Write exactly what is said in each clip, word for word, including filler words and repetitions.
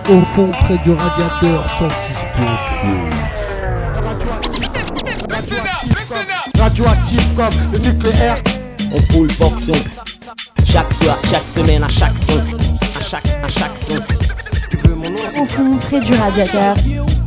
au fond près du radiateur cent six point trois. Radioactif comme le nucléaire. On full boxon. Chaque soir, chaque semaine, à chaque son. À chaque, à chaque son. Tu veux mon nom? Au fond près du radiateur.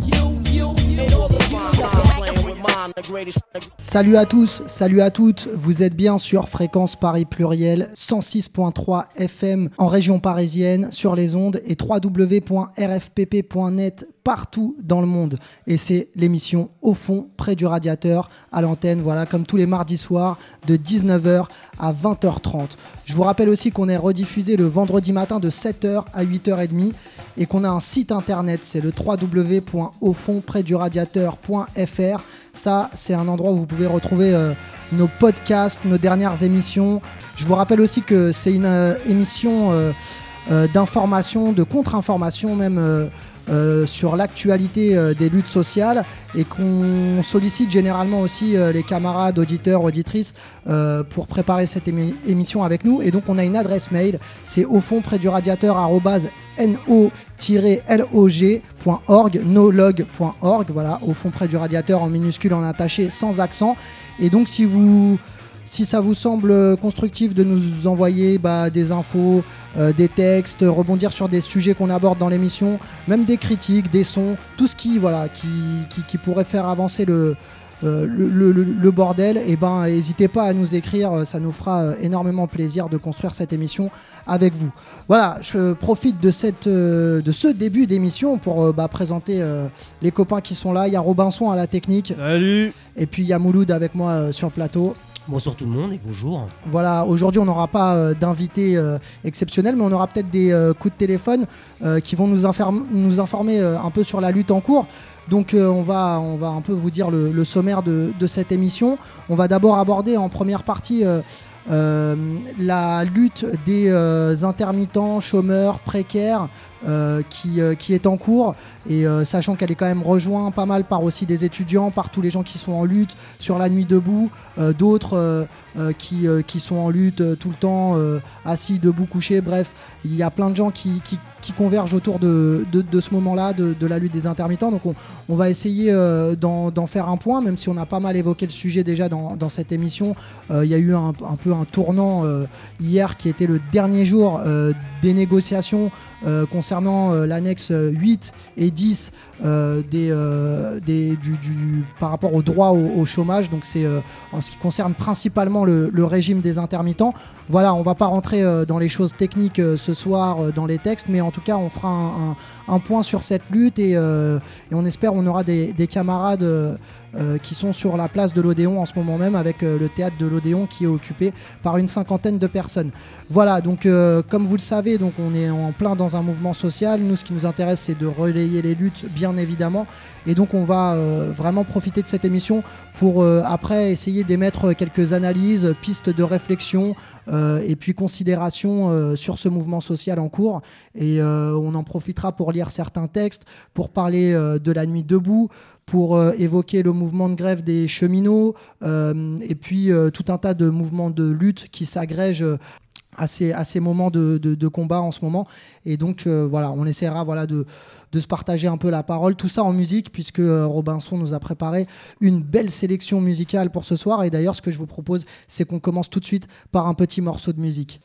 Salut à tous, salut à toutes, vous êtes bien sur Fréquence Paris Pluriel cent six point trois F M en région parisienne sur les ondes et w w w point r f p p point net partout dans le monde. Et c'est l'émission Au fond près du radiateur à l'antenne, voilà, comme tous les mardis soirs de dix-neuf heures à vingt heures trente. Je vous rappelle aussi qu'on est rediffusé le vendredi matin de sept heures à huit heures trente et qu'on a un site internet, c'est le w w w point au fond près du radiateur point f r. Ça, c'est un endroit où vous pouvez retrouver euh, nos podcasts, nos dernières émissions. Je vous rappelle aussi que c'est une euh, émission euh, euh, d'information, de contre-information même euh, euh, sur l'actualité euh, des luttes sociales et qu'on sollicite généralement aussi euh, les camarades auditeurs, auditrices euh, pour préparer cette émi- émission avec nous. Et donc, on a une adresse mail, c'est au fond près du radiateur arobase no tiret log point org, nolog point org, voilà, au fond près du radiateur en minuscule, en attaché, sans accent. Et donc si vous si ça vous semble constructif de nous envoyer bah, des infos, euh, des textes, rebondir sur des sujets qu'on aborde dans l'émission, même des critiques, des sons, tout ce qui voilà qui, qui, qui pourrait faire avancer le Euh, le, le, le bordel, et eh ben n'hésitez pas à nous écrire, ça nous fera énormément plaisir de construire cette émission avec vous. Voilà, je profite de, cette, de ce début d'émission pour bah, présenter euh, les copains qui sont là. Il y a Robinson à la technique. Salut. Et puis il y a Mouloud avec moi euh, sur le plateau. Bonsoir tout le monde et bonjour. Voilà, aujourd'hui on n'aura pas euh, d'invité euh, exceptionnel, mais on aura peut-être des euh, coups de téléphone euh, qui vont nous, inferm- nous informer euh, un peu sur la lutte en cours. Donc euh, on, va, on va un peu vous dire le, le sommaire de, de cette émission. On va d'abord aborder en première partie euh, euh, la lutte des euh, intermittents, chômeurs, précaires, Euh, qui, euh, qui est en cours et euh, sachant qu'elle est quand même rejointe pas mal par aussi des étudiants, par tous les gens qui sont en lutte sur la nuit debout, euh, d'autres euh, euh, qui, euh, qui sont en lutte euh, tout le temps, euh, assis, debout, couchés, bref, il y a plein de gens qui, qui, qui convergent autour de, de, de ce moment-là, de, de la lutte des intermittents. Donc on, on va essayer euh, d'en, d'en faire un point, même si on a pas mal évoqué le sujet déjà dans, dans cette émission. Euh, il y a eu un, un peu un tournant euh, hier qui était le dernier jour euh, des négociations euh, concernant euh, l'annexe huit et dix euh, des, euh, des, du, du, par rapport au droit au, au chômage. Donc c'est euh, en ce qui concerne principalement le, le régime des intermittents. Voilà, on va pas rentrer euh, dans les choses techniques euh, ce soir, euh, dans les textes, mais en tout cas on fera un, un, un point sur cette lutte et, euh, et on espère on aura des, des camarades euh, Euh, qui sont sur la place de l'Odéon en ce moment même, avec euh, le théâtre de l'Odéon qui est occupé par une cinquantaine de personnes. Voilà, donc euh, comme vous le savez, donc on est en plein dans un mouvement social. Nous, ce qui nous intéresse, c'est de relayer les luttes, bien évidemment, et donc on va euh, vraiment profiter de cette émission pour euh, après essayer d'émettre quelques analyses, pistes de réflexion euh, et puis considérations euh, sur ce mouvement social en cours. Et euh, on en profitera pour lire certains textes, pour parler euh, de la nuit debout, pour euh, évoquer le mouvement de grève des cheminots euh, et puis euh, tout un tas de mouvements de lutte qui s'agrègent euh, à ces, à ces moments de, de, de combat en ce moment. Et donc euh, voilà, on essaiera voilà, de, de se partager un peu la parole, tout ça en musique, puisque euh, Robinson nous a préparé une belle sélection musicale pour ce soir. Et d'ailleurs, ce que je vous propose, c'est qu'on commence tout de suite par un petit morceau de musique.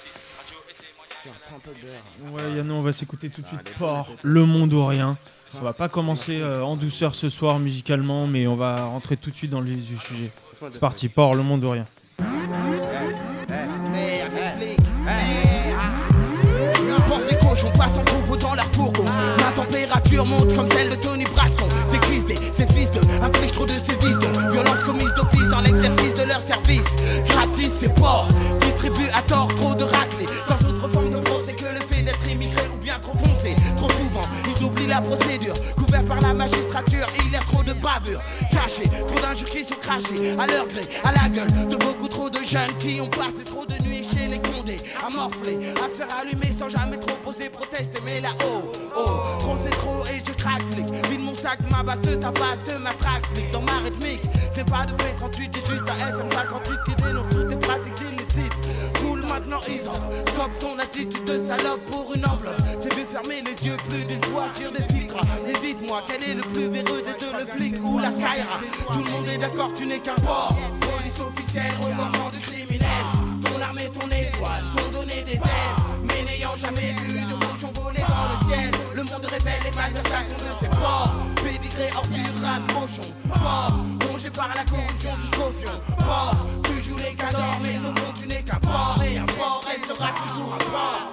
Ouais, Yannou, on va s'écouter tout de suite Port, Le Monde ou Rien. On va pas commencer euh, en douceur ce soir musicalement, mais on va rentrer tout de suite dans le vif du sujet. C'est parti, Port, Le Monde ou Rien. N'importe quoi, j'en passe en troupeau dans leur fourgon. Ma température monte comme celle de Tony Braxton. Ces cristés, ces fils de, infligent trop de sévices de violence commise d'office dans l'exercice de leur service. Gratis, c'est port, distribue à tort trop de raclés. Sans autre forme de procès que le fait d'être immigré ou bien trop foncé. Trop souvent, ils oublient la procédure. Couvert par la magistrature, il y a trop de bavures. Cachés, trop d'injures qui sont crachées à leur gré, à la gueule de beaucoup trop de jeunes qui ont passé trop de nuits chez les condés. À morfler, à te faire allumer sans jamais trop poser, protester. Mais là-haut, oh, trop c'est trop et je craque flic. Vide mon sac, ma base de ta base, de ma traque flic. Dans ma rythmique, j'ai pas de P trente-huit, j'ai juste un S M cinquante-huit qui dénonce toutes tes pratiques illicites. Cool maintenant isole. Stop ton attitude de salope pour une enveloppe. J'ai vu fermer les yeux plus d'une fois sur des filtres. Et dites-moi quel est le plus véreux des deux, le flic ou la Kaira. Tout le monde est d'accord, tu n'es qu'un porc. Police officielle, regorgeant de criminels. Ton armée, ton étoile, t'ont donné des ailes. Mais n'ayant jamais vu de cochon voler dans le ciel, le monde révèle les malversations de ses porcs. Pédigré, ordure, race, cochon, porc. Rongé par la corruption jusqu'au fion, porc. Tu joues les cadors, mais au fond tu n'es qu'un porc. Et un porc restera toujours un porc.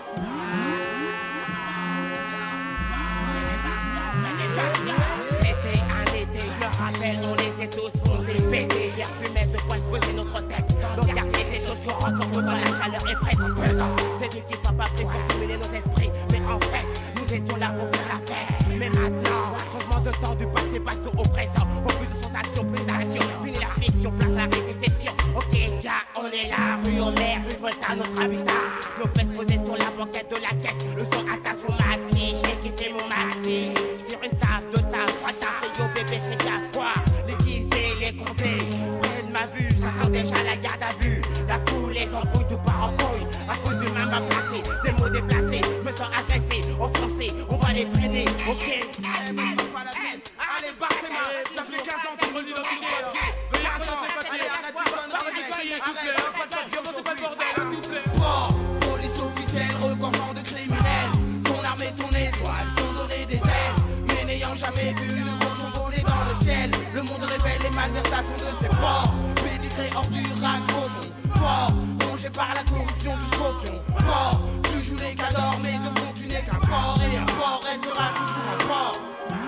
C'était un été, je me rappelle, on était tous foncés, pétés, bien fumés, de quoi se poser notre tête. Dans le quartier, ces choses courantes, surtout quand la chaleur est présente, pesant. C'est Dieu qui ne soit pas pris pour stimuler nos esprits. Mais en fait, nous étions là pour faire la fête. Mais maintenant, changement de temps, du passé, passons au présent. Pour plus de sensations, plus d'action. Fini la fiction, place la récession. Ok, gars, on est là, rue au maire, rue Volta, notre habitat. Nos fesses posées sur la banquette de la caisse. Le son atteint son maxi, j'ai kiffé mon maxi. J'tire une taf, deux taf, trois taf. Et yo bébé, c'est gaffe, quoi. Les guisés, les comptés. Près de ma vue, ça sent déjà la garde à vue. La foule, les embrouilles, tout part en couille. À cause du même à placer, des mots déplacés. Me sens agressé, offensé, on va les freiner, ok. Allez, mais pas la tête. Allez, barre tes mains. Ça fait quinze ans qu'on relit notre idée. quinze ans. Allez, arrête de donner, arrête de crier, s'il vous plaît. Pas de papier, c'est pas le bordel, s'il vous plaît. Porc, police officielle, regorgeant de criminels. Ton armée, ton étoile, t'ont donné des ailes. Mais n'ayant jamais vu de cochon voler dans le ciel, le monde révèle les malversations de ses porcs. Pédigré, ordure, race, cochon, porc. Rongé par la corruption jusqu'au fion, porc. Tu joues les cadors, mais au fond tu n'es qu'un porc. Et un porc restera toujours un porc.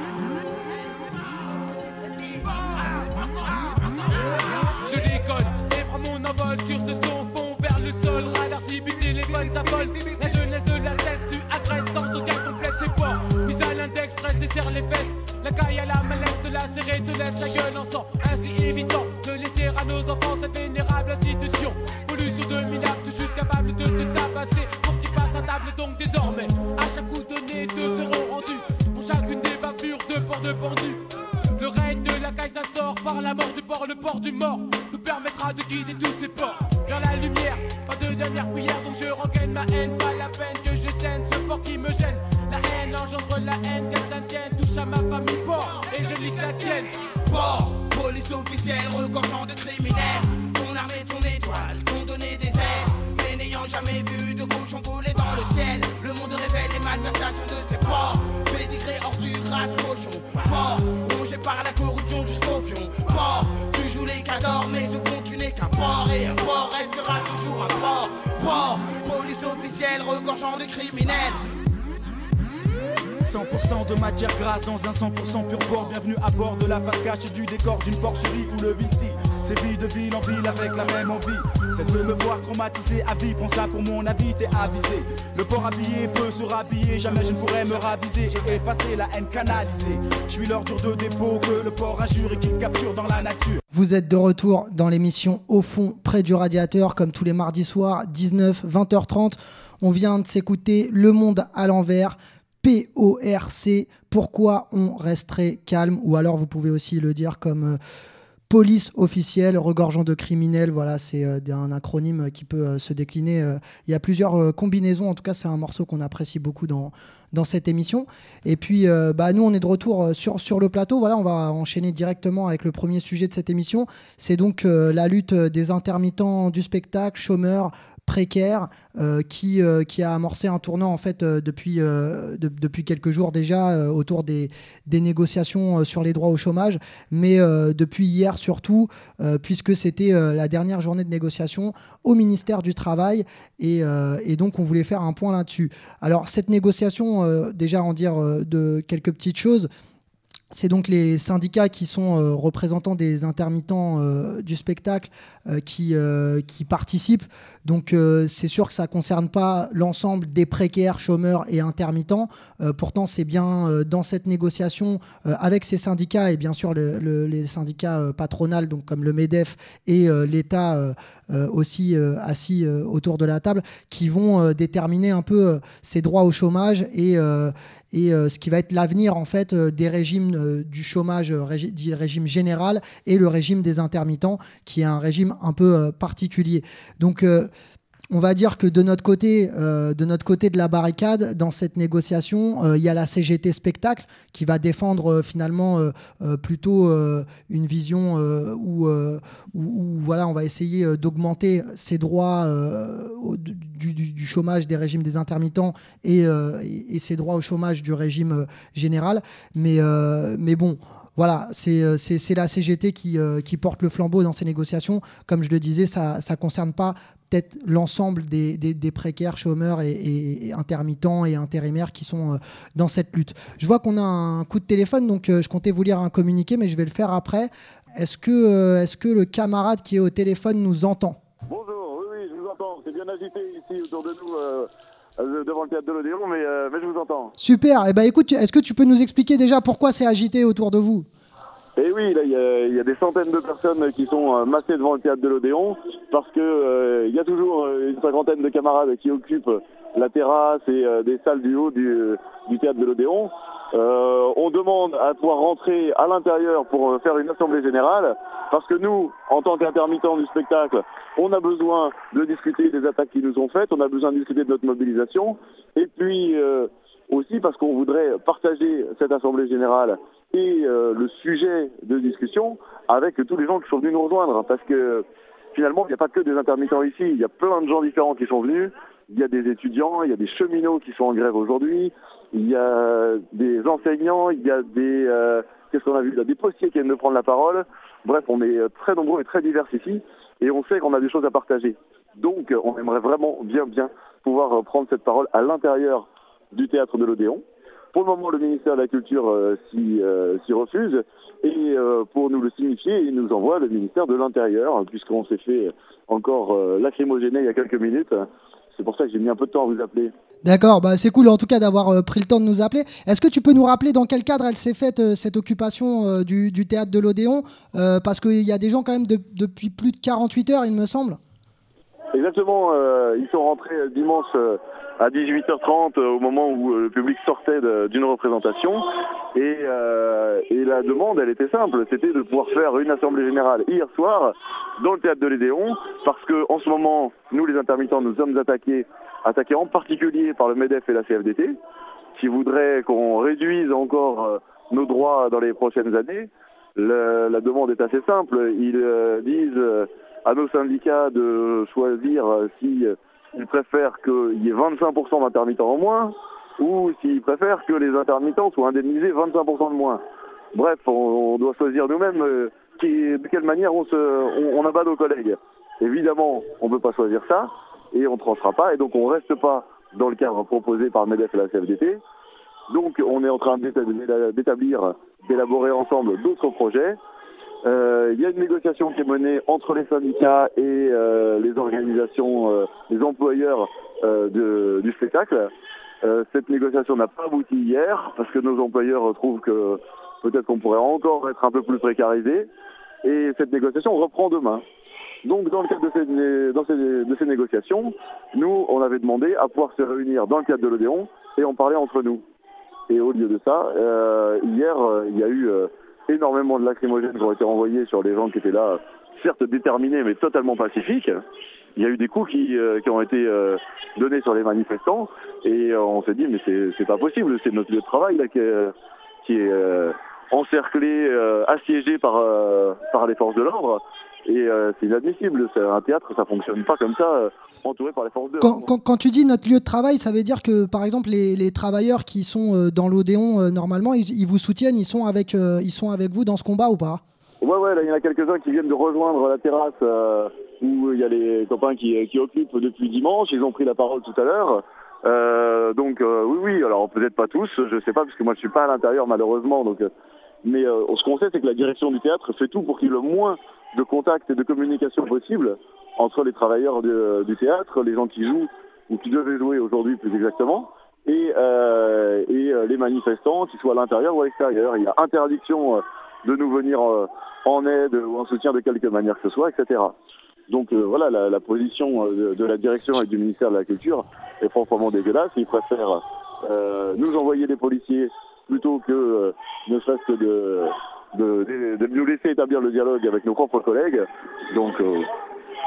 Je décolle et prends mon envol sur ce son fond vers le sol. Radar cible, téléphone s'affole. La jeunesse de la tête, tu agresses sans aucun complexe et fort. Mise à l'index, stress et serre les fesses. La caille à la malaise de la serrée te laisse la gueule en sang. Ainsi évitant de laisser à nos enfants cette vénérable institution. Pollution de minable, tout juste capable de te tabasser. Pour que tu passes à table donc désormais. À chaque coup donné, deux seront rendus. Pour chacune des bavures, deux ports de pendus. Le règne de la caille s'instaure par la mort du port, le port du mort nous permettra de guider tous ces ports vers la lumière, pas de dernière prière. Donc je rengaine ma haine, pas la peine que je saigne ce port qui me gêne. La haine engendre la haine, qu'elle s'intienne, touche à ma famille port et je lis que la tienne. Porc, police officielle, regorgeant de criminels. Ton armée, ton étoile, t'ont donné des ailes. Mais n'ayant jamais vu de cochon voler dans le ciel, le monde révèle les malversations de ses porcs. Pédigré, ordure, race, cochon, porc. Rongé par la corruption jusqu'au fion, porc. Tu joues les cadors, mais au fond tu n'es qu'un porc. Et un porc restera toujours un porc. Porc, police officielle, regorgeant de criminels. cent pour cent de matière grasse dans un cent pour cent pur porc. Bienvenue à bord de la face cachée du décor d'une porcherie où le Vinci sévit de ville en ville avec la même envie. C'est de me voir traumatisé à vie, prends ça pour mon avis, t'es avisé. Le porc habillé peut se rhabiller, jamais je ne pourrais me raviser et effacer la haine canalisée. Je suis l'ordure de dépôt que le porc injure et qu'il capture dans la nature. Vous êtes de retour dans l'émission Au fond, près du radiateur, comme tous les mardis soirs, dix-neuf, vingt heures trente. On vient de s'écouter Le Monde à l'envers. P O R C, pourquoi on resterait calme, ou alors vous pouvez aussi le dire comme euh, police officielle, regorgeant de criminels. Voilà, c'est euh, un acronyme qui peut euh, se décliner. Euh, il y a plusieurs euh, combinaisons. En tout cas, c'est un morceau qu'on apprécie beaucoup dans, dans cette émission. Et puis, euh, bah, nous, on est de retour euh, sur, sur le plateau. Voilà, on va enchaîner directement avec le premier sujet de cette émission. C'est donc euh, la lutte des intermittents du spectacle, chômeurs, précaire, euh, qui, euh, qui a amorcé un tournant en fait euh, depuis, euh, de, depuis quelques jours déjà euh, autour des, des négociations euh, sur les droits au chômage, mais euh, depuis hier surtout, euh, puisque c'était euh, la dernière journée de négociation au ministère du Travail, et, euh, et donc on voulait faire un point là-dessus. Alors cette négociation, euh, déjà en dire euh, de quelques petites choses. C'est donc les syndicats qui sont euh, représentants des intermittents euh, du spectacle euh, qui, euh, qui participent. Donc euh, c'est sûr que ça ne concerne pas l'ensemble des précaires, chômeurs et intermittents. Euh, pourtant, c'est bien euh, dans cette négociation euh, avec ces syndicats et bien sûr le, le, les syndicats euh, patronaux, donc comme le MEDEF et euh, l'État euh, euh, aussi euh, assis euh, autour de la table, qui vont euh, déterminer un peu euh, ces droits au chômage et euh, et euh, ce qui va être l'avenir en fait euh, des régimes euh, du chômage euh, régi- dit régime général et le régime des intermittents qui est un régime un peu euh, particulier. Donc euh, on va dire que de notre côté, euh, de notre côté de la barricade, dans cette négociation, euh, il y a la C G T Spectacle qui va défendre euh, finalement euh, euh, plutôt euh, une vision euh, où, euh, où, où voilà, on va essayer euh, d'augmenter ces droits euh, au, du, du, du chômage des régimes des intermittents et, euh, et, et ces droits au chômage du régime euh, général. Mais, euh, mais bon. Voilà, c'est, c'est, c'est la C G T qui, euh, qui porte le flambeau dans ces négociations. Comme je le disais, ça ne concerne pas peut-être l'ensemble des, des, des précaires, chômeurs et, et, et intermittents et intérimaires qui sont euh, dans cette lutte. Je vois qu'on a un coup de téléphone, donc euh, je comptais vous lire un communiqué, mais je vais le faire après. Est-ce que, euh, est-ce que le camarade qui est au téléphone nous entend ? Bonjour, oui, oui, je vous entends. C'est bien agité ici autour de nous. Euh... devant le théâtre de l'Odéon, mais, euh, mais je vous entends. Super. Eh ben, écoute, est-ce que tu peux nous expliquer déjà pourquoi c'est agité autour de vous ? Eh oui, là, il y, y a des centaines de personnes qui sont euh, massées devant le théâtre de l'Odéon, parce que euh, il y a toujours euh, une cinquantaine de camarades qui occupent la terrasse et euh, des salles du haut du, du théâtre de l'Odéon. Euh, on demande à pouvoir rentrer à l'intérieur pour faire une assemblée générale, parce que nous, en tant qu'intermittents du spectacle, on a besoin de discuter des attaques qui nous sont faites, on a besoin de discuter de notre mobilisation, et puis euh, aussi parce qu'on voudrait partager cette assemblée générale et euh, le sujet de discussion avec tous les gens qui sont venus nous rejoindre, parce que finalement, il n'y a pas que des intermittents ici, il y a plein de gens différents qui sont venus. Il y a des étudiants, il y a des cheminots qui sont en grève aujourd'hui, il y a des enseignants, il y a des... Euh, qu'est-ce qu'on a vu ? Il y a des postiers qui viennent de prendre la parole. Bref, on est très nombreux et très divers ici, et on sait qu'on a des choses à partager. Donc, on aimerait vraiment bien, bien pouvoir prendre cette parole à l'intérieur du théâtre de l'Odéon. Pour le moment, le ministère de la Culture euh, s'y, euh, s'y refuse, et euh, pour nous le signifier, il nous envoie le ministère de l'Intérieur, puisqu'on s'est fait encore euh, lacrymogéner il y a quelques minutes. C'est pour ça que j'ai mis un peu de temps à vous appeler. D'accord, bah c'est cool en tout cas d'avoir euh, pris le temps de nous appeler. Est-ce que tu peux nous rappeler dans quel cadre elle s'est faite, euh, cette occupation euh, du, du théâtre de l'Odéon euh, Parce qu'il y a des gens quand même de, depuis plus de quarante-huit heures, il me semble. Exactement, euh, ils sont rentrés dimanche euh, à dix-huit heures trente euh, au moment où euh, le public sortait de, d'une représentation. Et, euh, et la demande, elle était simple, c'était de pouvoir faire une assemblée générale hier soir dans le théâtre de l'Odéon, parce qu'en ce moment, nous les intermittents, nous sommes attaqués, attaqués en particulier par le MEDEF et la C F D T, qui voudraient qu'on réduise encore euh, nos droits dans les prochaines années. Le, la demande est assez simple, ils euh, disent euh, à nos syndicats de choisir euh, si euh, ils préfèrent qu'il y ait vingt-cinq pour cent d'intermittents en moins, ou s'ils préfèrent que les intermittents soient indemnisés vingt-cinq pour cent de moins. Bref, on, on doit choisir nous-mêmes euh, qui, de quelle manière on, se, on, on abat nos collègues. Évidemment, on ne peut pas choisir ça, et on ne tranchera pas, et donc on ne reste pas dans le cadre proposé par le MEDEF et la C F D T. Donc on est en train d'établir, d'élaborer ensemble d'autres projets. Euh, il y a une négociation qui est menée entre les syndicats et euh, les organisations, euh, les employeurs euh, de, du spectacle. Euh, cette négociation n'a pas abouti hier, parce que nos employeurs trouvent que peut-être qu'on pourrait encore être un peu plus précarisés. Et cette négociation reprend demain. Donc dans le cadre de ces, dans ces, de ces négociations, nous, on avait demandé à pouvoir se réunir dans le cadre de l'Odéon et en parler entre nous. Et au lieu de ça, euh, hier, euh, il y a eu euh, énormément de lacrymogènes qui ont été envoyés sur les gens qui étaient là, certes déterminés, mais totalement pacifiques. Il y a eu des coups qui, euh, qui ont été euh, donnés sur les manifestants, et euh, on s'est dit, mais c'est, c'est pas possible, c'est notre lieu de travail là, qui est, qui est euh, encerclé, euh, assiégé par, euh, par les forces de l'ordre. Et euh, c'est inadmissible, c'est un théâtre, ça fonctionne pas comme ça, euh, entouré par les forces de l'ordre. Quand, quand, quand tu dis notre lieu de travail, ça veut dire que par exemple les, les travailleurs qui sont euh, dans l'Odéon euh, normalement, ils, ils vous soutiennent, ils sont avec, euh, ils sont avec vous dans ce combat ou pas ? Ouais, ouais, là il y en a quelques-uns qui viennent de rejoindre la terrasse euh, où il y a les copains qui, qui occupent depuis dimanche, ils ont pris la parole tout à l'heure. Euh, donc euh, oui, oui, alors peut-être pas tous, je sais pas, parce que moi je suis pas à l'intérieur malheureusement, donc, euh, mais euh, ce qu'on sait c'est que la direction du théâtre fait tout pour qu'il y ait le moins de contact et de communication possible entre les travailleurs de, du théâtre, les gens qui jouent ou qui devaient jouer aujourd'hui plus exactement, et, euh, et euh, les manifestants, qu'ils soient à l'intérieur ou à l'extérieur. Il y a interdiction euh, de nous venir euh, en aide ou en soutien de quelque manière que ce soit, et cetera. Donc euh, voilà, la, la position euh, de, de la direction et du ministère de la Culture est proprement dégueulasse. Ils préfèrent euh, nous envoyer des policiers plutôt que euh, ne serait-ce que de... De, de, de nous laisser établir le dialogue avec nos propres collègues. Donc, euh,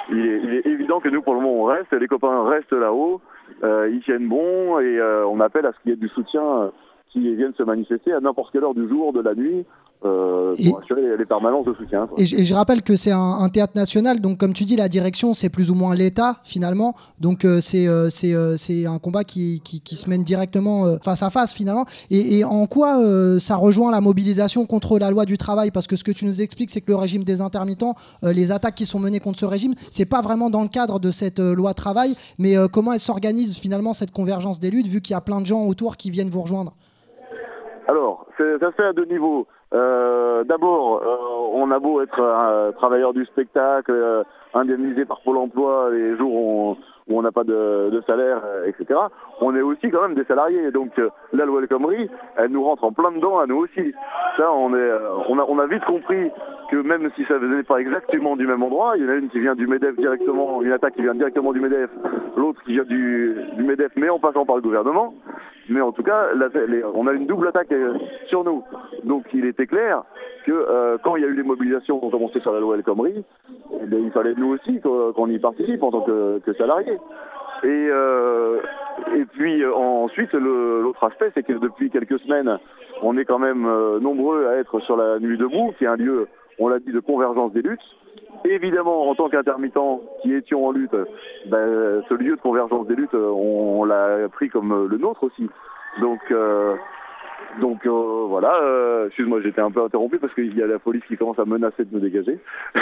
il est, il est évident que nous, pour le moment, on reste. Les copains restent là-haut. Euh, ils tiennent bon et euh, on appelle à ce qu'il y ait du soutien euh, qui viennent se manifester à n'importe quelle heure du jour, de la nuit. Euh, pour assurer les, les permanences de soutien. Quoi. Et, je, et je rappelle que c'est un, un théâtre national, donc comme tu dis, la direction, c'est plus ou moins l'État, finalement. Donc euh, c'est, euh, c'est, euh, c'est un combat qui, qui, qui se mène directement euh, face à face, finalement. Et, et en quoi euh, ça rejoint la mobilisation contre la loi du travail? Parce que ce que tu nous expliques, c'est que le régime des intermittents, euh, les attaques qui sont menées contre ce régime, c'est pas vraiment dans le cadre de cette euh, loi travail, mais euh, comment elle s'organise, finalement, cette convergence des luttes, vu qu'il y a plein de gens autour qui viennent vous rejoindre? Alors, c'est, ça se fait à deux niveaux. Euh, d'abord, euh, on a beau être euh, travailleur du spectacle, euh, indemnisé par Pôle emploi les jours où on où on n'a pas de, de salaire, euh, et cetera. On est aussi quand même des salariés. Donc euh, la loi El Khomri, elle nous rentre en plein dedans à nous aussi. Ça, on est, euh, on a, on a vite compris que même si ça venait pas exactement du même endroit, il y en a une qui vient du MEDEF directement, une attaque qui vient directement du MEDEF, l'autre qui vient du, du MEDEF, mais en passant par le gouvernement. Mais en tout cas, la, les, on a une double attaque euh, sur nous. Donc il était clair que euh, quand il y a eu les mobilisations qui ont commencé sur la loi El Khomri, eh bien, il fallait nous aussi qu'on y participe en tant que, que salariés. Et, euh, et puis euh, ensuite, le, l'autre aspect, c'est que depuis quelques semaines, on est quand même euh, nombreux à être sur la Nuit debout, qui est un lieu, on l'a dit, de convergence des luttes. Évidemment, en tant qu'intermittents qui étions en lutte, ben, ce lieu de convergence des luttes, on, on l'a pris comme le nôtre aussi. Donc, euh, donc euh, voilà, euh, excuse-moi, j'étais un peu interrompu parce qu'il y a la police qui commence à menacer de me dégager.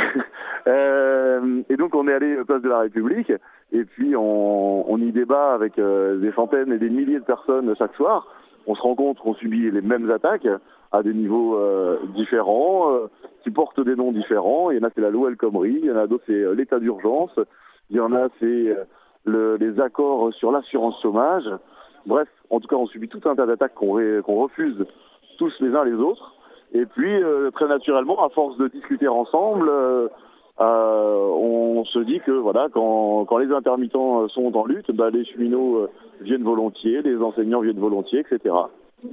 euh, et donc on est allé place de la République et puis on, on y débat avec euh, des centaines et des milliers de personnes chaque soir. On se rend compte qu'on subit les mêmes attaques à des niveaux euh, différents, euh, qui portent des noms différents. Il y en a, c'est la loi El Khomri, il y en a d'autres, c'est euh, l'état d'urgence, il y en a, c'est euh, le, les accords sur l'assurance chômage. Bref, en tout cas, on subit tout un tas d'attaques qu'on, ré, qu'on refuse tous les uns les autres. Et puis, euh, très naturellement, à force de discuter ensemble, euh, euh, on se dit que voilà, quand, quand les intermittents sont en lutte, bah, les cheminots euh, viennent volontiers, les enseignants viennent volontiers, et cetera.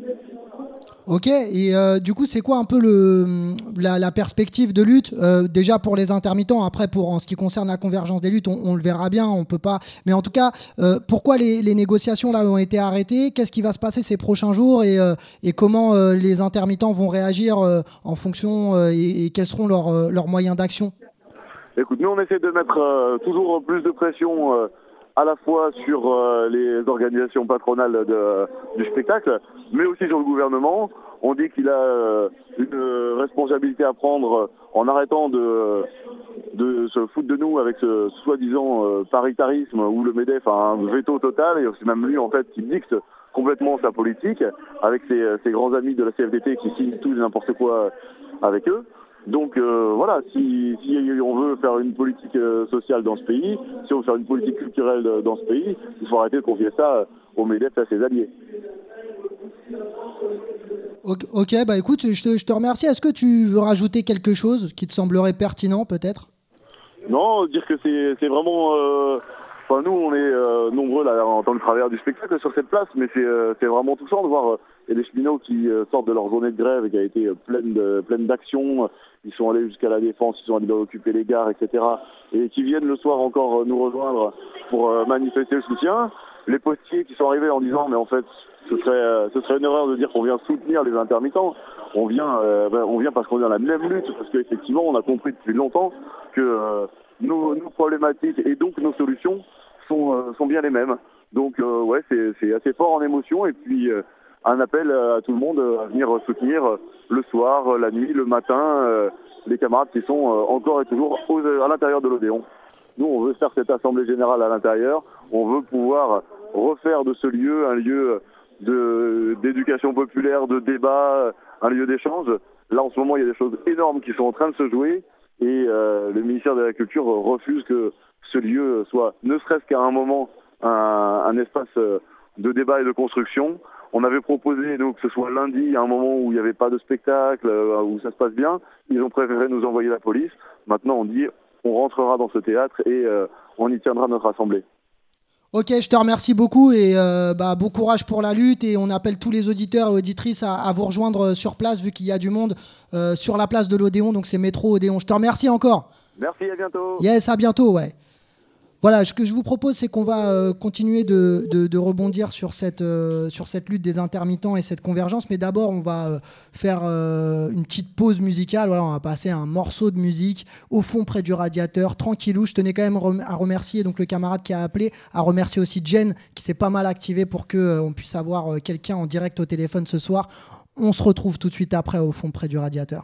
Ok, et euh, du coup, c'est quoi un peu le, la, la perspective de lutte euh, déjà pour les intermittents, après pour en ce qui concerne la convergence des luttes, on, on le verra bien, on peut pas. Mais en tout cas, euh, pourquoi les, les négociations là ont été arrêtées? Qu'est-ce qui va se passer ces prochains jours et, euh, et comment euh, les intermittents vont réagir euh, en fonction euh, et, et quels seront leurs, euh, leurs moyens d'action? Écoute, nous on essaie de mettre euh, toujours plus de pression. Euh, à la fois sur euh, les organisations patronales de, du spectacle, mais aussi sur le gouvernement. On dit qu'il a euh, une responsabilité à prendre en arrêtant de, de se foutre de nous avec ce soi-disant euh, paritarisme où le MEDEF a un veto total, et c'est même lui en fait qui dicte complètement sa politique avec ses, ses grands amis de la C F D T qui signent tout et n'importe quoi avec eux. Donc euh, voilà, si, si on veut faire une politique euh, sociale dans ce pays, si on veut faire une politique culturelle euh, dans ce pays, il faut arrêter de confier ça au MEDEF et à ses alliés. Ok, okay, bah écoute, je te, je te remercie. Est-ce que tu veux rajouter quelque chose qui te semblerait pertinent peut-être? Non, dire que c'est, c'est vraiment... Euh... Enfin, nous, on est euh, nombreux là, en tant que travailleurs du spectacle sur cette place, mais c'est, euh, c'est vraiment touchant de voir euh, les cheminots qui euh, sortent de leur journée de grève et qui a été euh, pleine, de, pleine d'actions. Ils sont allés jusqu'à la Défense, ils sont allés occuper les gares, et cetera. Et qui viennent le soir encore euh, nous rejoindre pour euh, manifester le soutien. Les postiers qui sont arrivés en disant, mais en fait, ce serait, euh, ce serait une erreur de dire qu'on vient soutenir les intermittents. On vient, euh, ben, on vient parce qu'on est dans la même lutte, parce qu'effectivement, on a compris depuis longtemps que euh, nos, nos problématiques et donc nos solutions sont, euh, sont bien les mêmes. Donc euh, ouais, c'est, c'est assez fort en émotion et puis euh, un appel à tout le monde à venir soutenir le soir, la nuit, le matin, euh, les camarades qui sont euh, encore et toujours aux, à l'intérieur de l'Odéon. Nous, on veut faire cette assemblée générale à l'intérieur, on veut pouvoir refaire de ce lieu un lieu de, d'éducation populaire, de débat, un lieu d'échange. Là, en ce moment, il y a des choses énormes qui sont en train de se jouer et euh, le ministère de la Culture refuse que ce lieu soit, ne serait-ce qu'à un moment, un, un espace de débat et de construction. On avait proposé donc, que ce soit lundi, à un moment où il n'y avait pas de spectacle, où ça se passe bien. Ils ont préféré nous envoyer la police. Maintenant, on dit on rentrera dans ce théâtre et euh, on y tiendra notre assemblée. Ok, je te remercie beaucoup et euh, bah, bon courage pour la lutte et on appelle tous les auditeurs et auditrices à, à vous rejoindre sur place vu qu'il y a du monde euh, sur la place de l'Odéon, donc c'est métro Odéon. Je te remercie encore. Merci, à bientôt. Yes, à bientôt, ouais. Voilà, ce que je vous propose, c'est qu'on va euh, continuer de, de, de rebondir sur cette, euh, sur cette lutte des intermittents et cette convergence. Mais d'abord, on va euh, faire euh, une petite pause musicale. Voilà, on va passer un morceau de musique au fond près du radiateur, tranquillou. Je tenais quand même rem- à remercier donc, le camarade qui a appelé, à remercier aussi Jen qui s'est pas mal activé pour qu'on euh, puisse avoir euh, quelqu'un en direct au téléphone ce soir. On se retrouve tout de suite après au fond près du radiateur.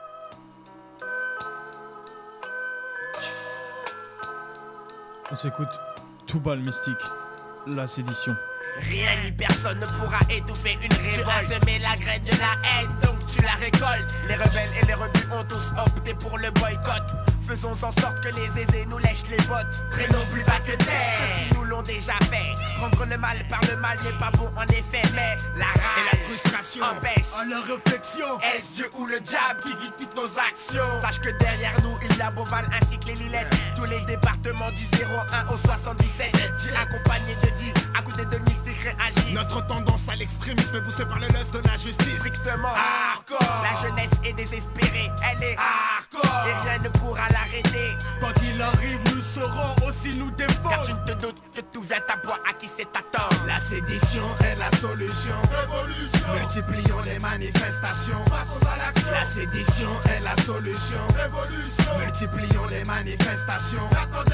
On s'écoute tout bas le mystique, la sédition. Rien ni personne ne pourra étouffer une révolte. Tu as semé la graine de la haine, donc tu la récoltes. Les rebelles et les rebus ont tous opté pour le boycott. Faisons en sorte que les aisés nous lèchent les bottes. Traînons plus bas que terre, ceux qui nous l'ont déjà fait. Prendre le mal par le mal n'est pas bon en effet. Mais la rage et la frustration empêchent à leur réflexion. Est-ce Dieu ou le diable qui guide toutes nos actions? Sache que derrière nous il y a Beauval ainsi que les Lilettes. Tous les départements du zéro un au soixante-dix-sept. J'ai accompagné de dix, à côté de mystique réagissent. Notre tendance à l'extrémisme est poussée par le lust de la justice. Strictement hardcore. La jeunesse est désespérée, elle est hardcore. Et rien ne pourra l'arrêter. Quand il arrive, nous saurons aussi nous défendre. Car tu ne te doutes que tout vient à boire à qui c'est attendre. La sédition est la solution. Révolution. Multiplions les manifestations. Passons à l'action. La sédition est la solution. Révolution. Multiplions les manifestations.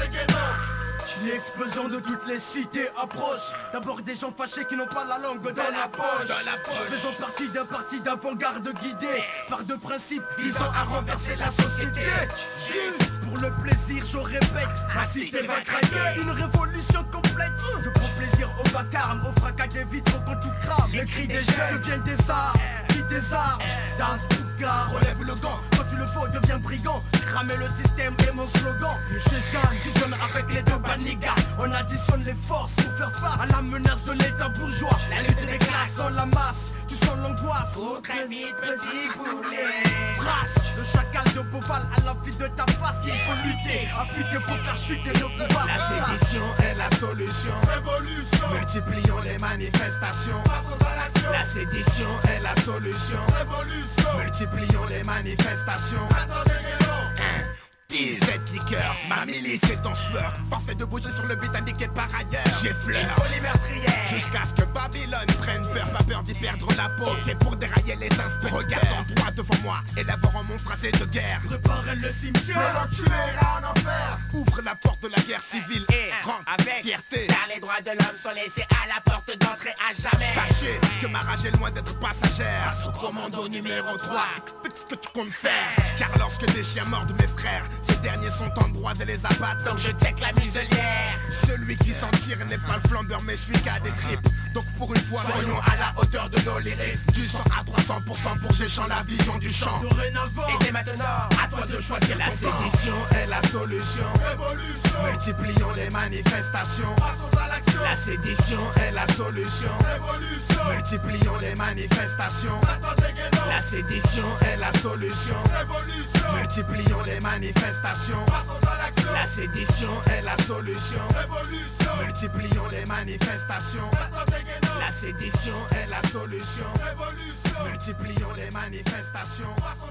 L'explosion de toutes les cités approche. D'abord des gens fâchés qui n'ont pas la langue dans, dans la poche. Dans la poche. Faisons partie d'un parti d'avant-garde guidé par deux principes visant à renverser la société. Juste pour le plaisir, je répète, ma cité va craquer. Une révolution complète. Je prends plaisir au vacarme, au fracas des vitres quand tout crame. Les cris des jeunes deviennent des arts, qui des arts. Das Bouka, relève le gant. Quand tu le faut, deviens brigand. Cramer le système est mon slogan. Le chétan fusionne avec les deux banigas. On additionne les forces pour faire face à la menace de l'état bourgeois. La lutte des classes dans la masse, tu sens l'angoisse. Faut très vite, petit poulet. Trace le chacal de Beauval à la vie de ta face. Il faut lutter, affûter pour faire chuter le pouvoir. La sédition est la solution. Révolution. Multiplions les manifestations. La sédition est la solution. Révolution. Multiplions les manifestations. Cette liqueur, ma milice est en sueur. Force est de bouger sur le but indiqué par ailleurs. J'effleure, il faut les meurtrières. Jusqu'à ce que Babylone prenne peur, pas peur d'y perdre la peau. Et pour dérailler les inspecteurs, regardant droit devant moi, élaborant mon tracé de guerre. Préparez le cimetière, l'enculé ira en enfer. Ouvre la porte de la guerre civile et rentre avec fierté. Car les droits de l'homme sont laissés à la porte d'entrée à jamais. Sachez que ma rage est loin d'être passagère. Sous commando numéro trois, explique ce que tu comptes faire. Car lorsque des chiens mordent mes frères, ces derniers sont en droit de les abattre. Donc je check la muselière. Celui qui s'en tire n'est pas le flambeur mais celui qui a des tripes. Donc pour une fois soyons à la hauteur de nos lyrics. Du cent à trois cents pour cent pour Géchant la vision du champ. Dorénavant et dès maintenant à toi de choisir. La sédition est la solution. Révolution. Multiplions les manifestations. Passons à l'action. La sédition est la solution. Révolution. Multiplions les manifestations. La sédition est la solution. Révolution. Multiplions les manifestations. La sédition est la solution. Révolution. Multiplions les manifestations. La sédition est la solution. Révolution. Multiplions les manifestations.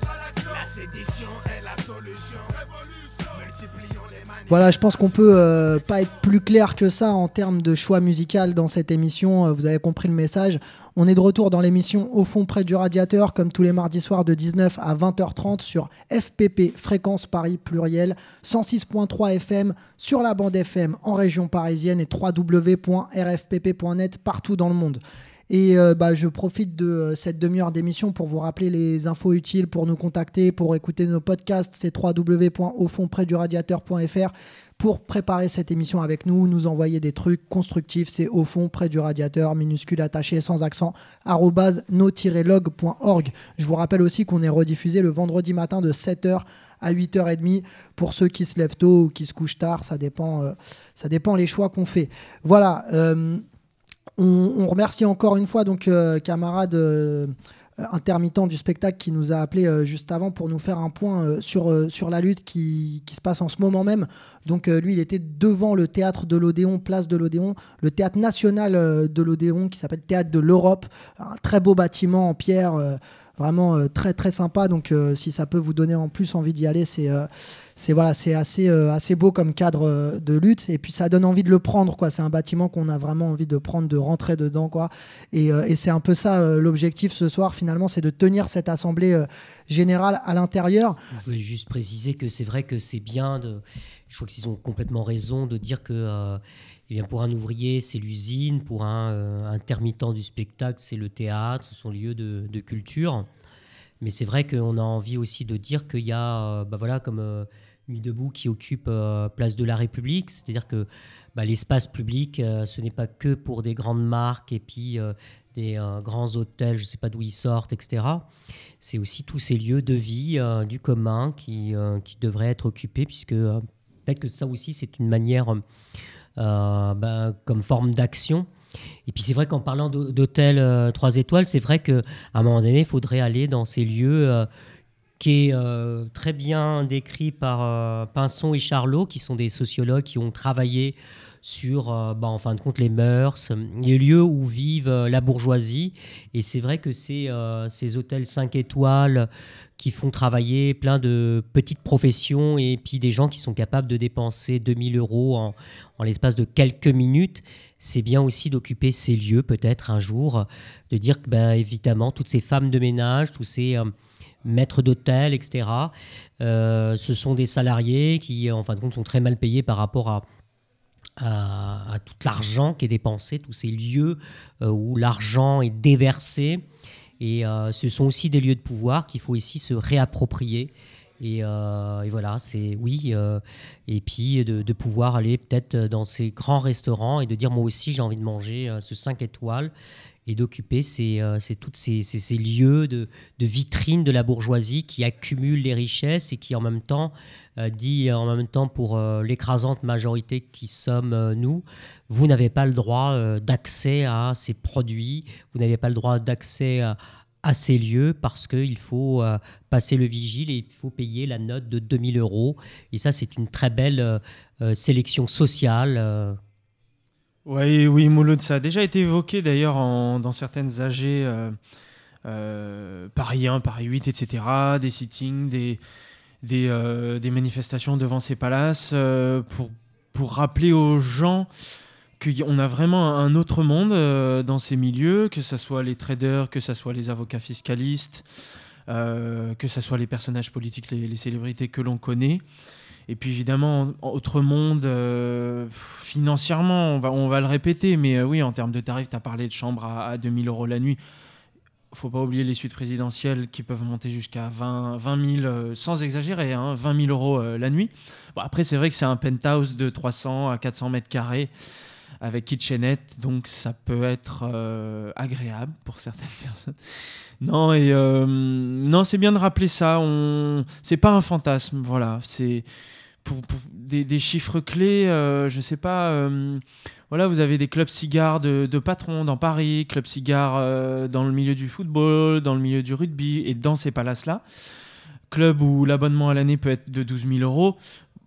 La sédition est la solution. Révolution. Multiplions les manifestations. Voilà, je pense qu'on peut euh, pas être plus clair que ça en termes de choix musical dans cette émission. Euh, vous avez compris le message. On est de retour dans l'émission Au fond près du radiateur, comme tous les mardis soirs de dix-neuf à vingt heures trente sur F P P, Fréquence Paris pluriel, cent six point trois F M sur la bande F M en région parisienne et w w w point r f p p point net partout dans le monde. Et euh, bah, je profite de euh, cette demi-heure d'émission pour vous rappeler les infos utiles pour nous contacter, pour écouter nos podcasts. C'est w w w point au fond près du radiateur point f r. Pour préparer cette émission avec nous, nous envoyer des trucs constructifs. C'est au fond près du radiateur, minuscule attaché sans accent, arobase no tiret log point org. Je vous rappelle aussi qu'on est rediffusé le vendredi matin de sept heures à huit heures trente pour ceux qui se lèvent tôt ou qui se couchent tard. Ça dépend, euh, ça dépend les choix qu'on fait. Voilà. Euh, On, on remercie encore une fois donc euh, camarade euh, intermittent du spectacle qui nous a appelé euh, juste avant pour nous faire un point euh, sur, euh, sur la lutte qui, qui se passe en ce moment même. Donc euh, lui, il était devant le théâtre de l'Odéon, place de l'Odéon, le théâtre national euh, de l'Odéon qui s'appelle Théâtre de l'Europe, un très beau bâtiment en pierre. Euh, vraiment euh, très très sympa. Donc euh, si ça peut vous donner en plus envie d'y aller, c'est euh, c'est voilà, c'est assez euh, assez beau comme cadre euh, de lutte. Et puis ça donne envie de le prendre, quoi. C'est un bâtiment qu'on a vraiment envie de prendre, de rentrer dedans, quoi. Et, euh, et c'est un peu ça euh, l'objectif ce soir finalement, c'est de tenir cette assemblée euh, générale à l'intérieur. Je voulais juste préciser que c'est vrai que c'est bien de. Je crois qu'ils ont complètement raison de dire que euh, eh bien pour un ouvrier, c'est l'usine, pour un euh, intermittent du spectacle, c'est le théâtre, son lieu de, de culture. Mais c'est vrai qu'on a envie aussi de dire qu'il y a, euh, bah voilà, comme euh, Nuit debout qui occupe euh, Place de la République, c'est-à-dire que bah, l'espace public, euh, ce n'est pas que pour des grandes marques et puis euh, des euh, grands hôtels, je ne sais pas d'où ils sortent, et cetera. C'est aussi tous ces lieux de vie euh, du commun qui, euh, qui devraient être occupés, puisque euh, peut-être que ça aussi, c'est une manière, euh, bah, comme forme d'action. Et puis c'est vrai qu'en parlant d'hôtels euh, trois étoiles, c'est vrai qu'à un moment donné, il faudrait aller dans ces lieux euh, qui est euh, très bien décrit par euh, Pinson et Charlot, qui sont des sociologues qui ont travaillé sur, euh, bah, en fin de compte, les mœurs, les lieux où vivent euh, la bourgeoisie. Et c'est vrai que c'est euh, ces hôtels cinq étoiles qui font travailler plein de petites professions et puis des gens qui sont capables de dépenser deux mille euros en, en l'espace de quelques minutes. C'est bien aussi d'occuper ces lieux, peut-être un jour, de dire que, ben, évidemment, toutes ces femmes de ménage, tous ces... Euh, maîtres d'hôtel, et cetera. Euh, ce sont des salariés qui, en fin de compte, sont très mal payés par rapport à, à, à tout l'argent qui est dépensé, tous ces lieux euh, où l'argent est déversé. Et euh, ce sont aussi des lieux de pouvoir qu'il faut ici se réapproprier. Et, euh, et voilà, c'est oui. Euh, et puis de, de pouvoir aller peut-être dans ces grands restaurants et de dire moi aussi j'ai envie de manger euh, ce cinq étoiles. Et d'occuper ces, euh, ces, toutes ces, ces, ces lieux de, de vitrine de la bourgeoisie qui accumulent les richesses et qui en même temps euh, dit en même temps pour euh, l'écrasante majorité qui sommes euh, nous, vous n'avez pas le droit euh, d'accès à ces produits, vous n'avez pas le droit d'accès à, à ces lieux parce qu'il faut euh, passer le vigile et il faut payer la note de deux mille euros. Et ça, c'est une très belle euh, euh, sélection sociale. Euh, Ouais, oui, Mouloud, ça a déjà été évoqué d'ailleurs en, dans certaines A G, euh, euh, Paris un, Paris huit, et cetera, des sittings, des, des, euh, des manifestations devant ces palaces, euh, pour, pour rappeler aux gens qu'on a vraiment un autre monde euh, dans ces milieux, que ce soit les traders, que ce soit les avocats fiscalistes, euh, que ce soit les personnages politiques, les, les célébrités que l'on connaît. Et puis évidemment, autre monde, euh, financièrement, on va, on va le répéter, mais euh, oui, en termes de tarifs, tu as parlé de chambres à, à deux mille euros la nuit. Il ne faut pas oublier les suites présidentielles qui peuvent monter jusqu'à vingt mille, euh, sans exagérer, hein, vingt mille euros euh, la nuit. Bon, après, c'est vrai que c'est un penthouse de trois cents à quatre cents mètres carrés avec kitchenette, donc ça peut être euh, agréable pour certaines personnes. Non, et euh, non, c'est bien de rappeler ça. On... C'est pas un fantasme, voilà. C'est pour, pour des, des chiffres clés. Euh, je sais pas. Euh, voilà, vous avez des clubs cigares de, de patrons dans Paris, clubs cigares euh, dans le milieu du football, dans le milieu du rugby et dans ces palaces-là. Club où l'abonnement à l'année peut être de douze mille euros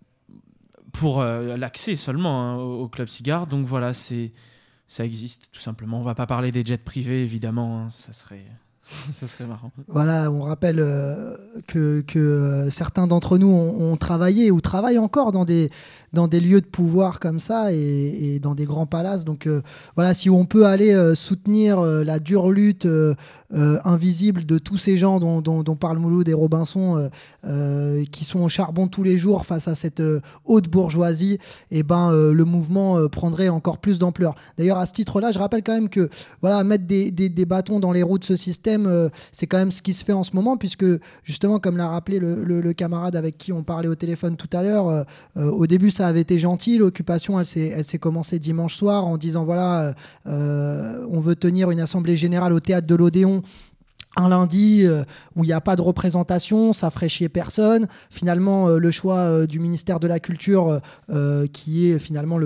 pour euh, l'accès seulement hein, au, au club cigare. Donc voilà, c'est ça existe tout simplement. On va pas parler des jets privés évidemment. Hein, ça serait Ça serait marrant. Voilà, on rappelle euh, que, que euh, certains d'entre nous ont, ont travaillé ou travaillent encore dans des, dans des lieux de pouvoir comme ça et, et dans des grands palaces. Donc euh, voilà, si on peut aller euh, soutenir euh, la dure lutte euh, euh, invisible de tous ces gens dont, dont, dont parle Mouloud et Robinson, euh, euh, qui sont au charbon tous les jours face à cette euh, haute bourgeoisie, et ben, euh, le mouvement euh, prendrait encore plus d'ampleur. D'ailleurs, à ce titre-là, je rappelle quand même que voilà, mettre des, des, des bâtons dans les roues de ce système, euh, c'est quand même ce qui se fait en ce moment, puisque justement, comme l'a rappelé le, le, le camarade avec qui on parlait au téléphone tout à l'heure, euh, euh, au début, ça avait été gentil. L'occupation, elle s'est, elle s'est commencée dimanche soir en disant voilà, euh, on veut tenir une assemblée générale au théâtre de l'Odéon un lundi euh, où il n'y a pas de représentation, ça ferait chier personne. Finalement, euh, le choix euh, du ministère de la Culture, euh, qui est finalement le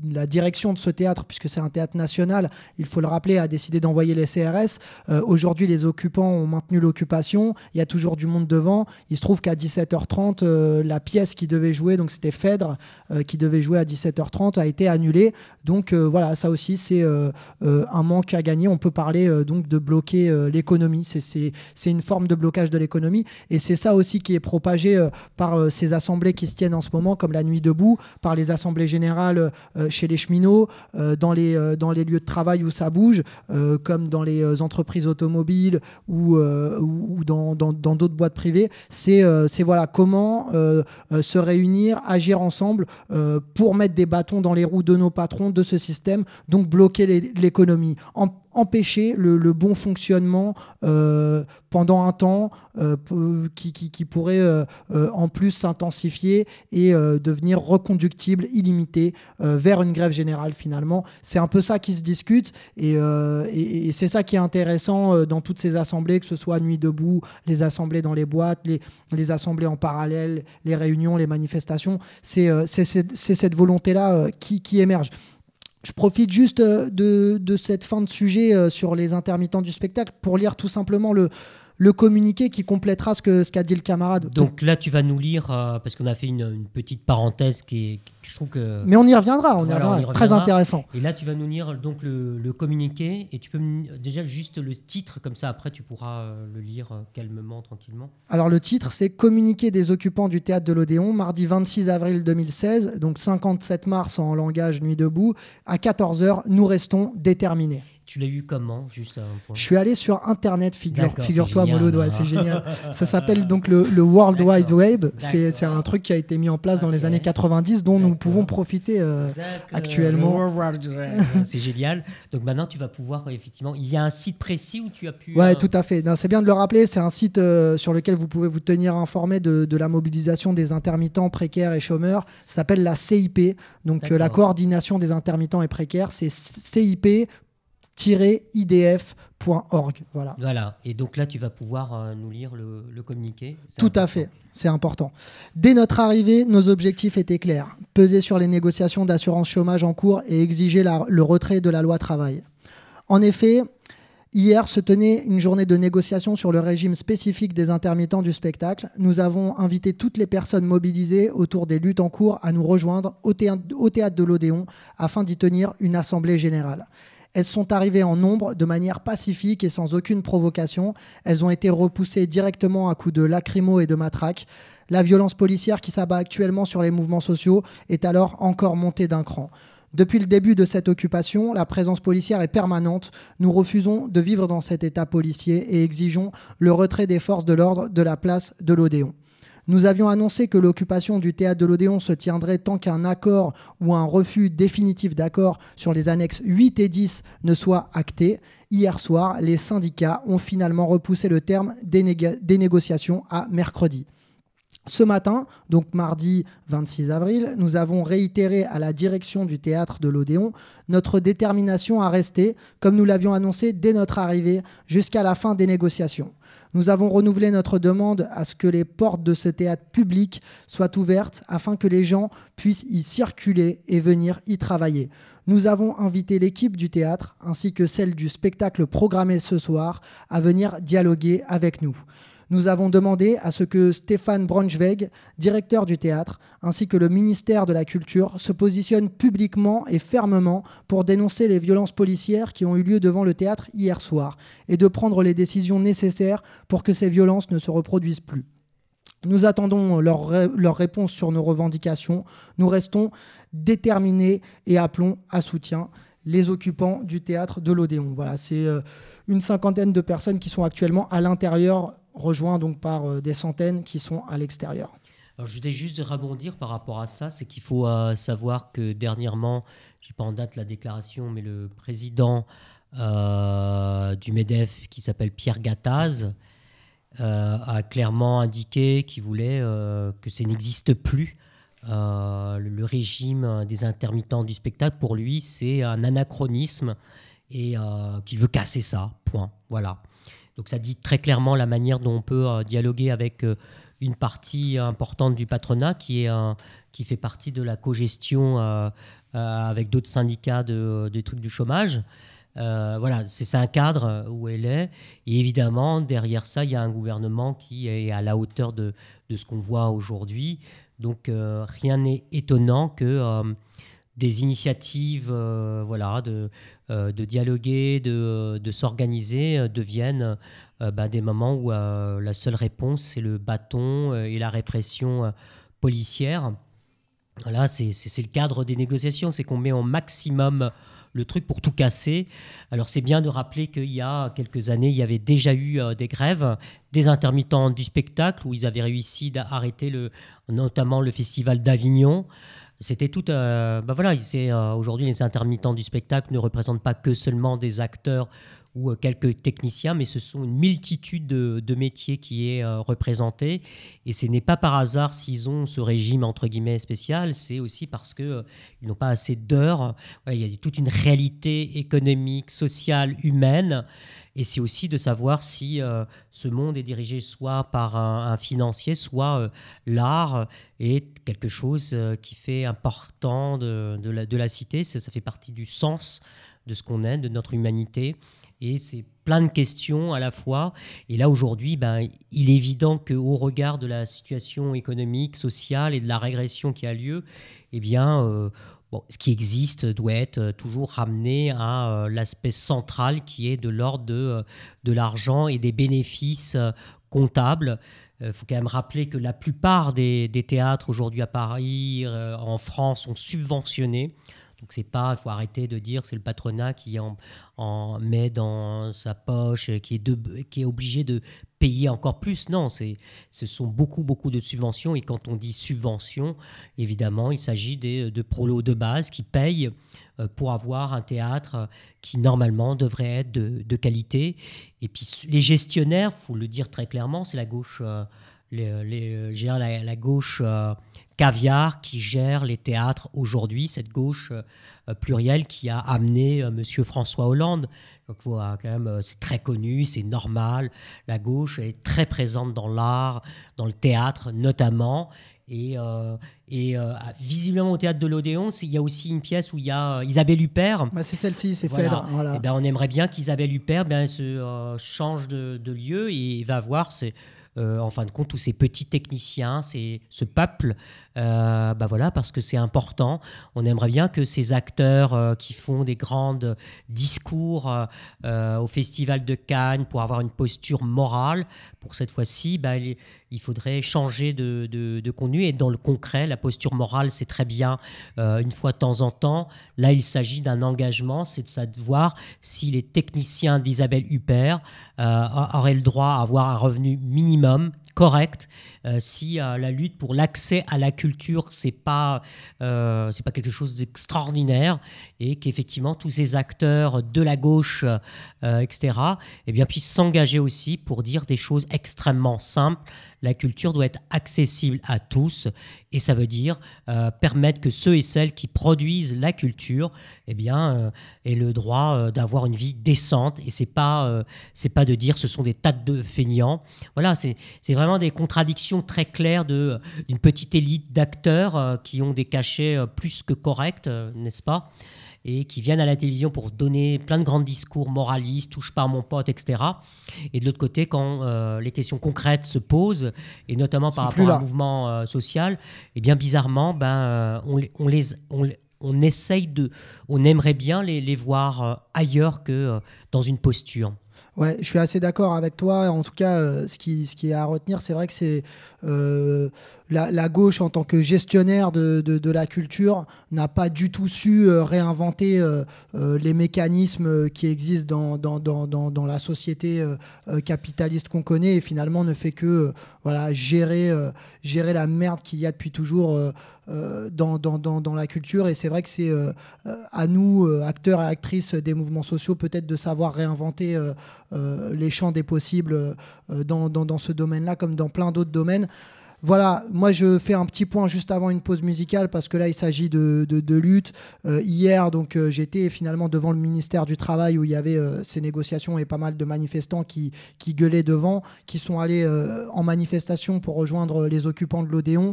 la direction de ce théâtre, puisque c'est un théâtre national, il faut le rappeler, a décidé d'envoyer les C R S. Euh, aujourd'hui, les occupants ont maintenu l'occupation. Il y a toujours du monde devant. Il se trouve qu'à dix-sept heures trente, euh, la pièce qui devait jouer, donc c'était Phèdre, euh, qui devait jouer à dix-sept heures trente, a été annulée. Donc euh, voilà, ça aussi, c'est euh, euh, un manque à gagner. On peut parler euh, donc de bloquer euh, l'économie. C'est, c'est, c'est une forme de blocage de l'économie. Et c'est ça aussi qui est propagé euh, par euh, ces assemblées qui se tiennent en ce moment, comme la Nuit debout, par les assemblées générales euh, chez les cheminots, euh, dans, les, euh, dans les lieux de travail où ça bouge, euh, comme dans les euh, entreprises automobiles ou, euh, ou, ou dans, dans, dans d'autres boîtes privées. C'est, euh, c'est voilà, comment euh, euh, se réunir, agir ensemble euh, pour mettre des bâtons dans les roues de nos patrons, de ce système, donc bloquer les, l'économie. En, empêcher le, le bon fonctionnement euh, pendant un temps euh, p- qui, qui, qui pourrait euh, euh, en plus s'intensifier et euh, devenir reconductible, illimité, euh, vers une grève générale finalement. C'est un peu ça qui se discute et, euh, et, et c'est ça qui est intéressant euh, dans toutes ces assemblées, que ce soit Nuit debout, les assemblées dans les boîtes, les, les assemblées en parallèle, les réunions, les manifestations. C'est, euh, c'est, c'est, c'est cette volonté-là euh, qui, qui émerge. Je profite juste de, de cette fin de sujet sur les intermittents du spectacle pour lire tout simplement le, le communiqué qui complétera ce, que, ce qu'a dit le camarade. Donc là, tu vas nous lire, euh, parce qu'on a fait une, une petite parenthèse qui est, qui, je trouve que... Mais on y reviendra, on y Voilà, reviendra, on y c'est reviendra. très intéressant. Et là, tu vas nous lire donc, le, le communiqué, et tu peux me- déjà juste le titre, comme ça après tu pourras euh, le lire euh, calmement, tranquillement. Alors le titre, c'est Communiqué des occupants du théâtre de l'Odéon, mardi vingt-six avril deux mille seize, donc cinquante-sept mars en langage Nuit debout, à quatorze heures, nous restons déterminés. Tu l'as eu comment, juste un point? Je suis allé sur Internet, figure, D'accord, figure-toi, c'est génial, Mouloud, ouais, hein. c'est génial. Ça s'appelle donc le, le World Wide D'accord, Web. C'est, d'accord. c'est un truc qui a été mis en place dans les Ok. années quatre-vingt-dix, dont nous D'accord. pouvons profiter euh, D'accord, actuellement. le World Wide Web. C'est génial. Donc maintenant, tu vas pouvoir, effectivement... Il y a un site précis où tu as pu... Ouais, euh, tout à fait. Non, c'est bien de le rappeler. C'est un site euh, sur lequel vous pouvez vous tenir informé de, de la mobilisation des intermittents précaires et chômeurs. Ça s'appelle la C I P. Donc euh, la D'accord. coordination des intermittents et précaires, c'est C I P I D F point org. Voilà. Voilà. Et donc là, tu vas pouvoir euh, nous lire le, le communiqué. C'est Tout à important. fait, c'est important. Dès notre arrivée, nos objectifs étaient clairs. Peser sur les négociations d'assurance chômage en cours et exiger la- le retrait de la loi travail. En effet, hier se tenait une journée de négociation sur le régime spécifique des intermittents du spectacle. Nous avons invité toutes les personnes mobilisées autour des luttes en cours à nous rejoindre au théâtre, au théâtre de l'Odéon afin d'y tenir une assemblée générale. Elles sont arrivées en nombre de manière pacifique et sans aucune provocation. Elles ont été repoussées directement à coups de lacrymo et de matraques. La violence policière qui s'abat actuellement sur les mouvements sociaux est alors encore montée d'un cran. Depuis le début de cette occupation, la présence policière est permanente. Nous refusons de vivre dans cet état policier et exigeons le retrait des forces de l'ordre de la place de l'Odéon. Nous avions annoncé que l'occupation du théâtre de l'Odéon se tiendrait tant qu'un accord ou un refus définitif d'accord sur les annexes huit et dix ne soit acté. Hier soir, les syndicats ont finalement repoussé le terme des, néga- des négociations à mercredi. Ce matin, donc mardi vingt-six avril, nous avons réitéré à la direction du théâtre de l'Odéon notre détermination à rester, comme nous l'avions annoncé dès notre arrivée, jusqu'à la fin des négociations. Nous avons renouvelé notre demande à ce que les portes de ce théâtre public soient ouvertes afin que les gens puissent y circuler et venir y travailler. Nous avons invité l'équipe du théâtre ainsi que celle du spectacle programmé ce soir à venir dialoguer avec nous. Nous avons demandé à ce que Stéphane Braunschweig, directeur du théâtre, ainsi que le ministère de la Culture, se positionnent publiquement et fermement pour dénoncer les violences policières qui ont eu lieu devant le théâtre hier soir et de prendre les décisions nécessaires pour que ces violences ne se reproduisent plus. Nous attendons leur, ré- leur réponse sur nos revendications. Nous restons déterminés et appelons à soutien les occupants du théâtre de l'Odéon. Voilà, c'est euh, une cinquantaine de personnes qui sont actuellement à l'intérieur, rejoints donc par euh, des centaines qui sont à l'extérieur. Alors, je voulais juste rebondir par rapport à ça, c'est qu'il faut euh, savoir que dernièrement, je n'ai pas en date la déclaration, mais le président euh, du MEDEF, qui s'appelle Pierre Gattaz, euh, a clairement indiqué qu'il voulait euh, que ça n'existe plus. Euh, le, le régime des intermittents du spectacle, pour lui, c'est un anachronisme et euh, qu'il veut casser ça, point. Voilà. Donc ça dit très clairement la manière dont on peut euh, dialoguer avec euh, une partie importante du patronat qui, est, euh, qui fait partie de la cogestion euh, euh, avec d'autres syndicats de, des trucs du chômage. Euh, voilà, c'est, c'est un cadre où elle est. Et évidemment, derrière ça, il y a un gouvernement qui est à la hauteur de, de ce qu'on voit aujourd'hui. Donc, euh, rien n'est étonnant que euh, des initiatives euh, voilà, de, euh, de dialoguer, de, de s'organiser, euh, deviennent euh, bah, des moments où euh, la seule réponse, c'est le bâton euh, et la répression euh, policière. Voilà, c'est, c'est, c'est le cadre des négociations, c'est qu'on met au maximum le truc pour tout casser. Alors c'est bien de rappeler qu'il y a quelques années, il y avait déjà eu euh, des grèves, des intermittents du spectacle, où ils avaient réussi d'arrêter le, notamment le festival d'Avignon. C'était tout... Euh, ben voilà, c'est, euh, aujourd'hui, les intermittents du spectacle ne représentent pas que seulement des acteurs ou euh, quelques techniciens, mais ce sont une multitude de, de métiers qui est euh, représentée. Et ce n'est pas par hasard s'ils ont ce régime, entre guillemets, spécial, c'est aussi parce qu'ils euh, n'ont pas assez d'heures. Ouais, il y a toute une réalité économique, sociale, humaine. Et c'est aussi de savoir si euh, ce monde est dirigé soit par un, un financier, soit euh, l'art est quelque chose euh, qui fait important de, de, la, de la cité. Ça, ça fait partie du sens de ce qu'on est, de notre humanité. Et c'est plein de questions à la fois. Et là, aujourd'hui, ben, il est évident qu'au regard de la situation économique, sociale et de la régression qui a lieu, eh bien... Euh, Bon, ce qui existe doit être toujours ramené à euh, l'aspect central qui est de l'ordre de, euh, de l'argent et des bénéfices euh, comptables. Il euh, faut quand même rappeler que la plupart des, des théâtres aujourd'hui à Paris, euh, en France, sont subventionnés. Donc c'est pas, il faut arrêter de dire que c'est le patronat qui en, en met dans sa poche, qui est, de, qui est obligé de payer encore plus. Non, c'est, ce sont beaucoup, beaucoup de subventions. Et quand on dit subvention, évidemment, il s'agit des, de prolos de base qui payent pour avoir un théâtre qui, normalement, devrait être de, de qualité. Et puis les gestionnaires, il faut le dire très clairement, c'est la gauche... Euh, Les, les, gère la, la gauche euh, caviar qui gère les théâtres aujourd'hui, cette gauche euh, plurielle qui a amené euh, Monsieur François Hollande. Donc, voilà, quand même, euh, c'est très connu, c'est normal. La gauche est très présente dans l'art, dans le théâtre notamment. Et, euh, et euh, visiblement au théâtre de l'Odéon, il y a aussi une pièce où il y a Isabelle Huppert. Bah, c'est celle-ci, c'est voilà. Phèdre. Voilà. Et ben, on aimerait bien qu'Isabelle Huppert ben, se euh, change de, de lieu et va voir c'est Euh, en fin de compte, tous ces petits techniciens, ces, ce peuple, euh, bah voilà, parce que c'est important. On aimerait bien que ces acteurs euh, qui font des grands discours euh, au Festival de Cannes pour avoir une posture morale, pour cette fois-ci, bah, il, il faudrait changer de, de, de contenu. Et dans le concret, la posture morale, c'est très bien euh, une fois de temps en temps. Là, il s'agit d'un engagement, c'est de savoir si les techniciens d'Isabelle Huppert euh, auraient le droit à avoir un revenu minimum correct, euh, si euh, la lutte pour l'accès à la culture, c'est pas, euh, c'est pas quelque chose d'extraordinaire, et qu'effectivement tous ces acteurs de la gauche, euh, et cetera, eh bien, puissent s'engager aussi pour dire des choses extrêmement simples. La culture doit être accessible à tous, et ça veut dire euh, permettre que ceux et celles qui produisent la culture eh bien, euh, aient le droit euh, d'avoir une vie décente. Et c'est pas, euh, c'est pas de dire ce sont des tas de feignants. Voilà, c'est, c'est vraiment des contradictions très claires de, d'une petite élite d'acteurs euh, qui ont des cachets euh, plus que corrects, euh, n'est-ce pas ? Et qui viennent à la télévision pour donner plein de grands discours moralistes, touche pas à mon pote, et cetera. Et de l'autre côté, quand euh, les questions concrètes se posent, et notamment par rapport à un mouvement euh, social, eh bien bizarrement, ben, euh, on, on, les, on, on essaye de, on aimerait bien les, les voir euh, ailleurs que euh, dans une posture. Ouais, je suis assez d'accord avec toi. En tout cas, euh, ce, qui, ce qui est à retenir, c'est vrai que c'est euh, la, la gauche, en tant que gestionnaire de, de, de la culture, n'a pas du tout su euh, réinventer euh, euh, les mécanismes qui existent dans, dans, dans, dans, dans la société euh, euh, capitaliste qu'on connaît, et finalement ne fait que euh, voilà, gérer, euh, gérer la merde qu'il y a depuis toujours euh, euh, dans, dans, dans, dans la culture. Et c'est vrai que c'est euh, à nous, euh, acteurs et actrices des mouvements sociaux, peut-être de savoir réinventer euh, Euh, les champs des possibles euh, dans, dans, dans ce domaine-là, comme dans plein d'autres domaines. Voilà, moi je fais un petit point juste avant une pause musicale, parce que là il s'agit de, de, de lutte. Euh, hier, donc euh, j'étais finalement devant le ministère du Travail, où il y avait euh, ces négociations et pas mal de manifestants qui, qui gueulaient devant, qui sont allés euh, en manifestation pour rejoindre les occupants de l'Odéon.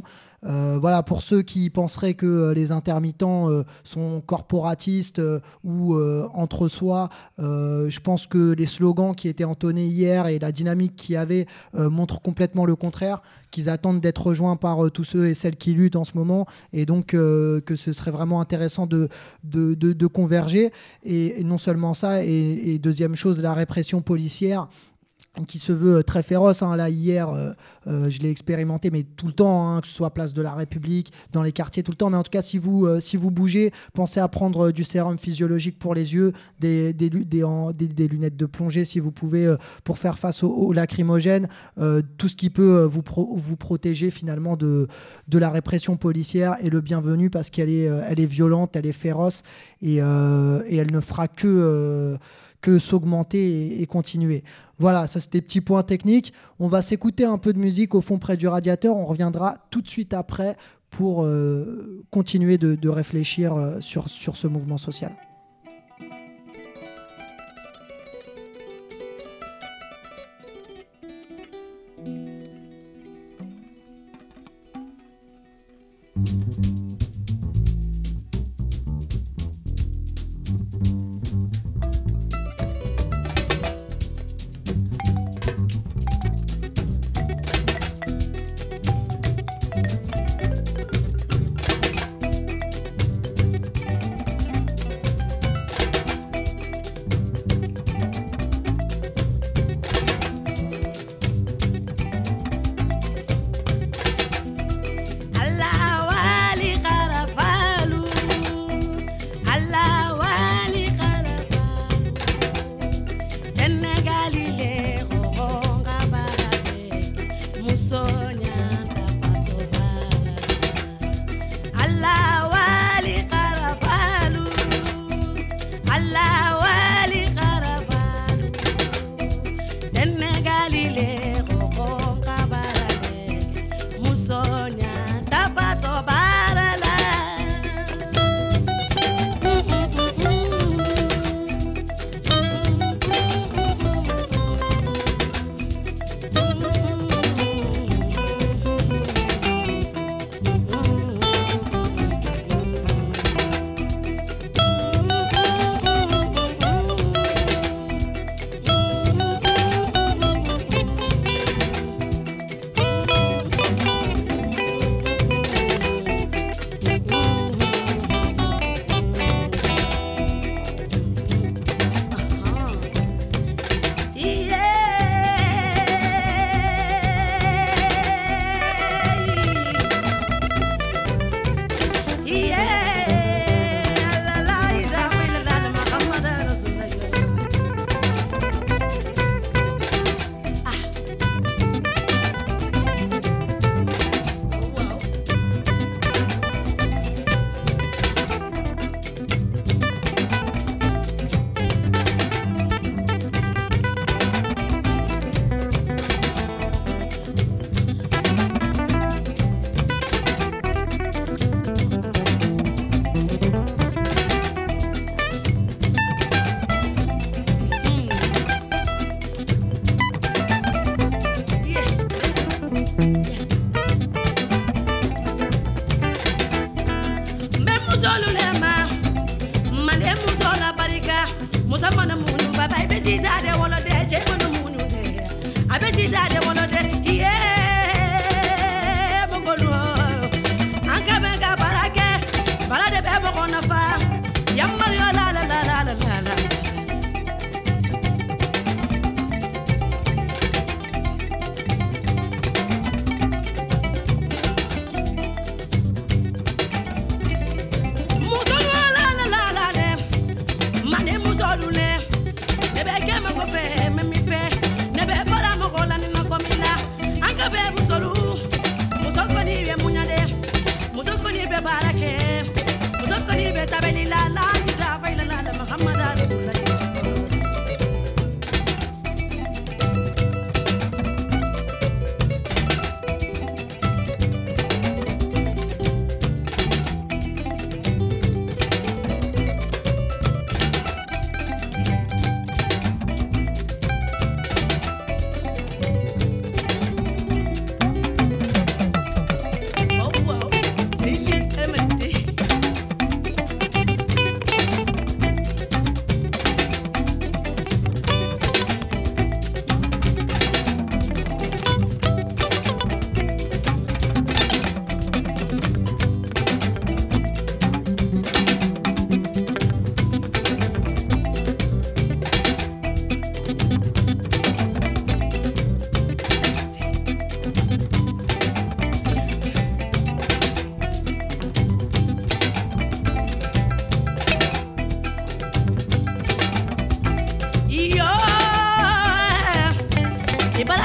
Euh, voilà, pour ceux qui penseraient que euh, les intermittents euh, sont corporatistes euh, ou euh, entre soi, euh, je pense que les slogans qui étaient entonnés hier et la dynamique qu'il y avait euh, montrent complètement le contraire, qu'ils attendent d'être rejoints par euh, tous ceux et celles qui luttent en ce moment, et donc euh, que ce serait vraiment intéressant de, de, de, de converger. Et, et non seulement ça, et, et deuxième chose, la répression policière qui se veut très féroce. Hein. Là, hier, euh, euh, je l'ai expérimenté, mais tout le temps, hein, que ce soit place de la République, dans les quartiers, tout le temps. Mais en tout cas, si vous, euh, si vous bougez, pensez à prendre euh, du sérum physiologique pour les yeux, des, des, des, en, des, des lunettes de plongée, si vous pouvez, euh, pour faire face aux, aux lacrymogènes, euh, tout ce qui peut euh, vous, pro, vous protéger finalement de, de la répression policière est le bienvenu, parce qu'elle est, euh, elle est violente, elle est féroce, et, euh, et elle ne fera que... Euh, que s'augmenter et, et continuer. Voilà, ça c'était des petits points techniques. On va s'écouter un peu de musique au fond près du radiateur. On reviendra tout de suite après pour euh, continuer de, de réfléchir euh, sur, sur ce mouvement social.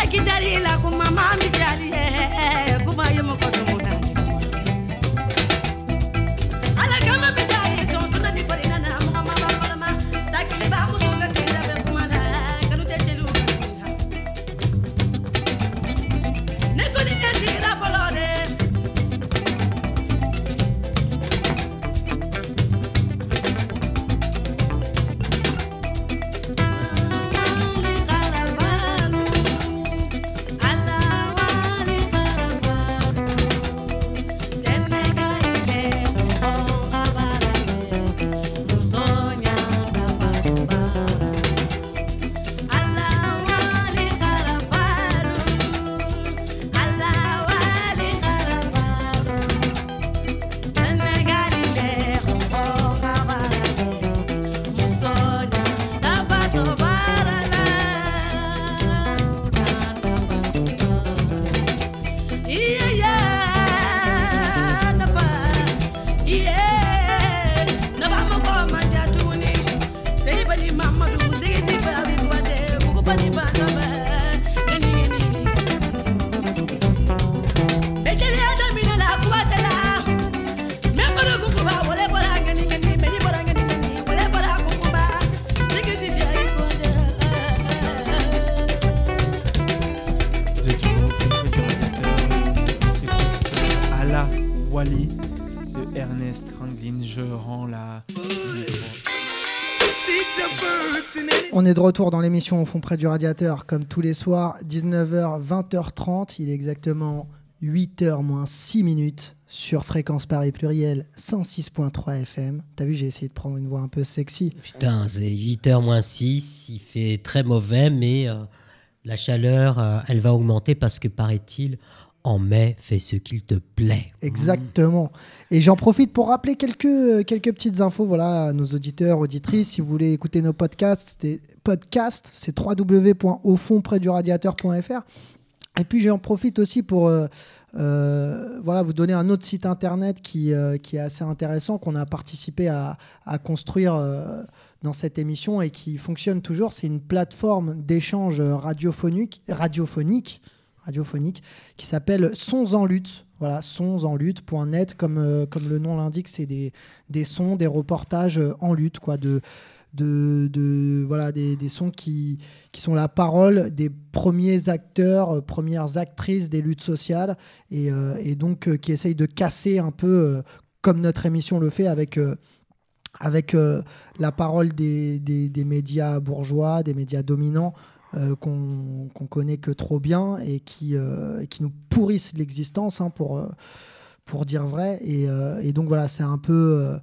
Wally de Ernest Ranglin. Je rends la... On est de retour dans l'émission Au fond près du radiateur, comme tous les soirs, dix-neuf heures, vingt heures trente. Il est exactement huit heures moins six minutes sur Fréquence Paris Pluriel cent six point trois F M. T'as vu, j'ai essayé de prendre une voix un peu sexy. Putain, c'est huit heures moins six, il fait très mauvais, mais euh, la chaleur, euh, elle va augmenter parce que, paraît-il, en mai, fais ce qu'il te plaît. Exactement. Mmh. Et j'en profite pour rappeler quelques, quelques petites infos voilà, à nos auditeurs, auditrices. Si vous voulez écouter nos podcasts, c'est, podcast, c'est w w w point au fond près du radiateur point f r. Et puis j'en profite aussi pour euh, euh, voilà, vous donner un autre site internet qui, euh, qui est assez intéressant, qu'on a participé à, à construire euh, dans cette émission et qui fonctionne toujours. C'est une plateforme d'échange radiophonique, radiophonique, radiophonique qui s'appelle Sons en lutte. Voilà, sons en lutte point net, comme, euh, comme le nom l'indique, c'est des, des sons, des reportages en lutte, quoi, de... De, de, voilà, des, des sons qui, qui sont la parole des premiers acteurs, euh, premières actrices des luttes sociales et, euh, et donc euh, qui essayent de casser un peu, euh, comme notre émission le fait, avec, euh, avec euh, la parole des, des, des médias bourgeois, des médias dominants euh, qu'on, qu'on connaît que trop bien et qui, euh, qui nous pourrissent l'existence, hein, pour, euh, pour dire vrai. Et, euh, et donc voilà, c'est un peu... Euh,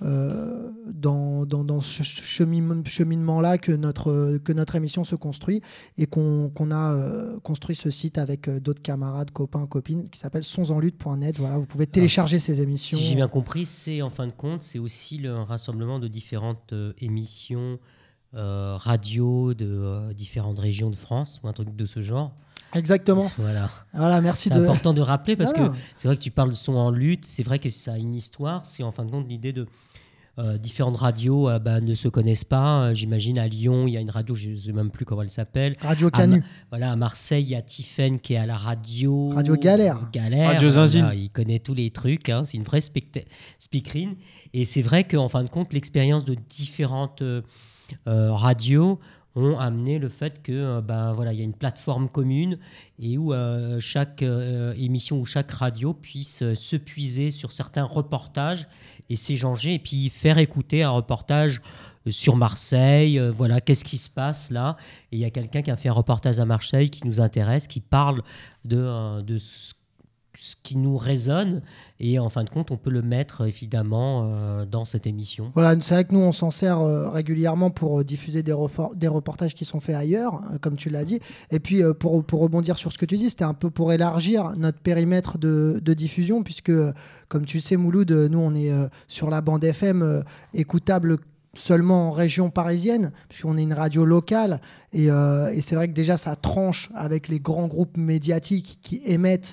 Euh, dans, dans, dans ce chemin, cheminement-là que notre, que notre émission se construit et qu'on, qu'on a euh, construit ce site avec euh, d'autres camarades, copains, copines, qui s'appelle sons en lutte point net. Voilà, vous pouvez télécharger Alors, ces émissions. Si j'ai bien compris, c'est en fin de compte, c'est aussi le rassemblement de différentes euh, émissions euh, radio de euh, différentes régions de France ou un truc de ce genre. Exactement. Voilà. Voilà, merci. C'est de... important de rappeler parce voilà. que c'est vrai que tu parles de son en lutte, c'est vrai que ça a une histoire, c'est en fin de compte l'idée de euh, différentes radios euh, bah, ne se connaissent pas. Euh, j'imagine à Lyon, il y a une radio, je ne sais même plus comment elle s'appelle. Radio Canu. À, voilà, à Marseille, il y a Tiffen qui est à la radio. Radio Galère. Galère. Radio Zinzine. Voilà, il connaît tous les trucs, hein, c'est une vraie specta- speakerine. Et c'est vrai qu'en fin de compte, l'expérience de différentes euh, euh, radios ont amené le fait que euh, ben voilà, il y a une plateforme commune et où euh, chaque euh, émission ou chaque radio puisse euh, se puiser sur certains reportages et s'échanger et puis faire écouter un reportage sur Marseille, euh, voilà, qu'est-ce qui se passe là, et il y a quelqu'un qui a fait un reportage à Marseille qui nous intéresse, qui parle de, euh, de ce ce qui nous résonne et en fin de compte on peut le mettre évidemment euh, dans cette émission. Voilà, c'est vrai que nous on s'en sert euh, régulièrement pour euh, diffuser des, refor- des reportages qui sont faits ailleurs, euh, comme tu l'as dit, et puis euh, pour, pour rebondir sur ce que tu dis, c'était un peu pour élargir notre périmètre de, de diffusion puisque euh, comme tu sais Mouloud, nous on est euh, sur la bande F M euh, écoutable seulement en région parisienne, puisqu'on est une radio locale, et, euh, et c'est vrai que déjà ça tranche avec les grands groupes médiatiques qui émettent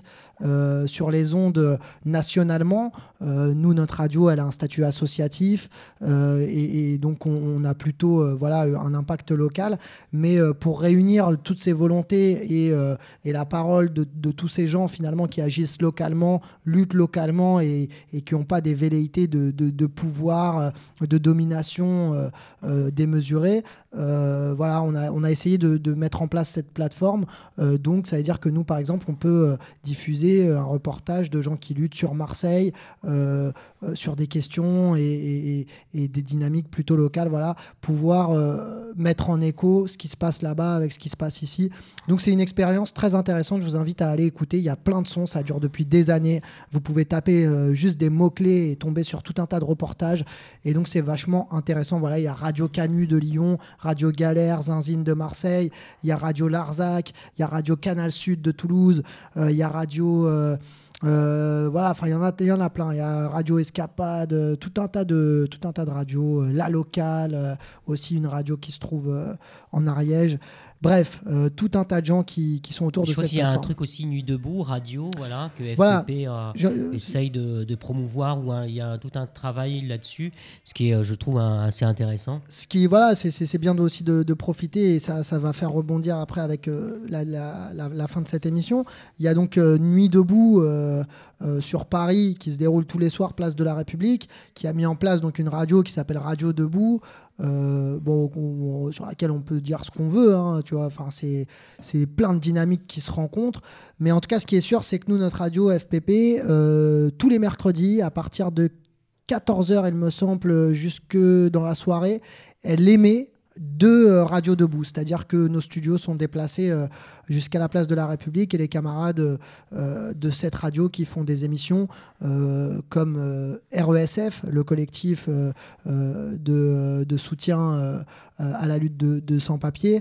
euh, sur les ondes nationalement. Euh, nous, notre radio, elle a un statut associatif euh, et, et donc on, on a plutôt euh, voilà, un impact local. Mais euh, pour réunir toutes ces volontés et, euh, et la parole de, de tous ces gens finalement qui agissent localement, luttent localement et, et qui n'ont pas des velléités de, de, de pouvoir, de domination euh, euh, démesurée, euh, voilà, on a, on a essayé de, de mettre en place cette plateforme. Euh, donc ça veut dire que nous, par exemple, on peut euh, diffuser un reportage de gens qui luttent sur Marseille, euh, euh, sur des questions et, et, et des dynamiques plutôt locales, voilà, pouvoir euh, mettre en écho ce qui se passe là-bas avec ce qui se passe ici. Donc c'est une expérience très intéressante, je vous invite à aller écouter, il y a plein de sons, ça dure depuis des années, vous pouvez taper euh, juste des mots-clés et tomber sur tout un tas de reportages, et donc c'est vachement intéressant. Voilà, il y a Radio Canu de Lyon, Radio Galère, Zinzine de Marseille, il y a Radio Larzac, il y a Radio Canal Sud de Toulouse, euh, il y a Radio... Euh, Euh, voilà, enfin il y en a, il y en a plein. Il y a Radio Escapade, euh, tout un tas de, tout un tas de radios. Euh, La Locale, euh, aussi une radio qui se trouve euh, en Ariège. Bref, euh, tout un tas de gens qui, qui sont autour je de cette plateforme. Je crois qu'il y a un truc aussi Nuit Debout, radio, voilà, que F P P voilà. euh, je, essaye de, de promouvoir, où hein, il y a tout un travail là-dessus, ce qui est, je trouve, un, assez intéressant. Ce qui, voilà, c'est, c'est, c'est bien de, aussi de, de profiter, et ça, ça va faire rebondir après avec euh, la, la, la, la fin de cette émission. Il y a donc euh, Nuit Debout euh, euh, sur Paris, qui se déroule tous les soirs, place de la République, qui a mis en place donc une radio qui s'appelle Radio Debout. Euh, bon, on, sur laquelle on peut dire ce qu'on veut, hein, tu vois, enfin c'est, c'est plein de dynamiques qui se rencontrent, mais en tout cas ce qui est sûr c'est que nous, notre radio F P P, euh, tous les mercredis à partir de quatorze heures il me semble jusque dans la soirée, elle émet de euh, Radio Debout, c'est-à-dire que nos studios sont déplacés euh, jusqu'à la place de la République, et les camarades euh, de cette radio qui font des émissions euh, comme euh, R E S F, le collectif euh, euh, de, de soutien euh, à la lutte de, de sans-papiers,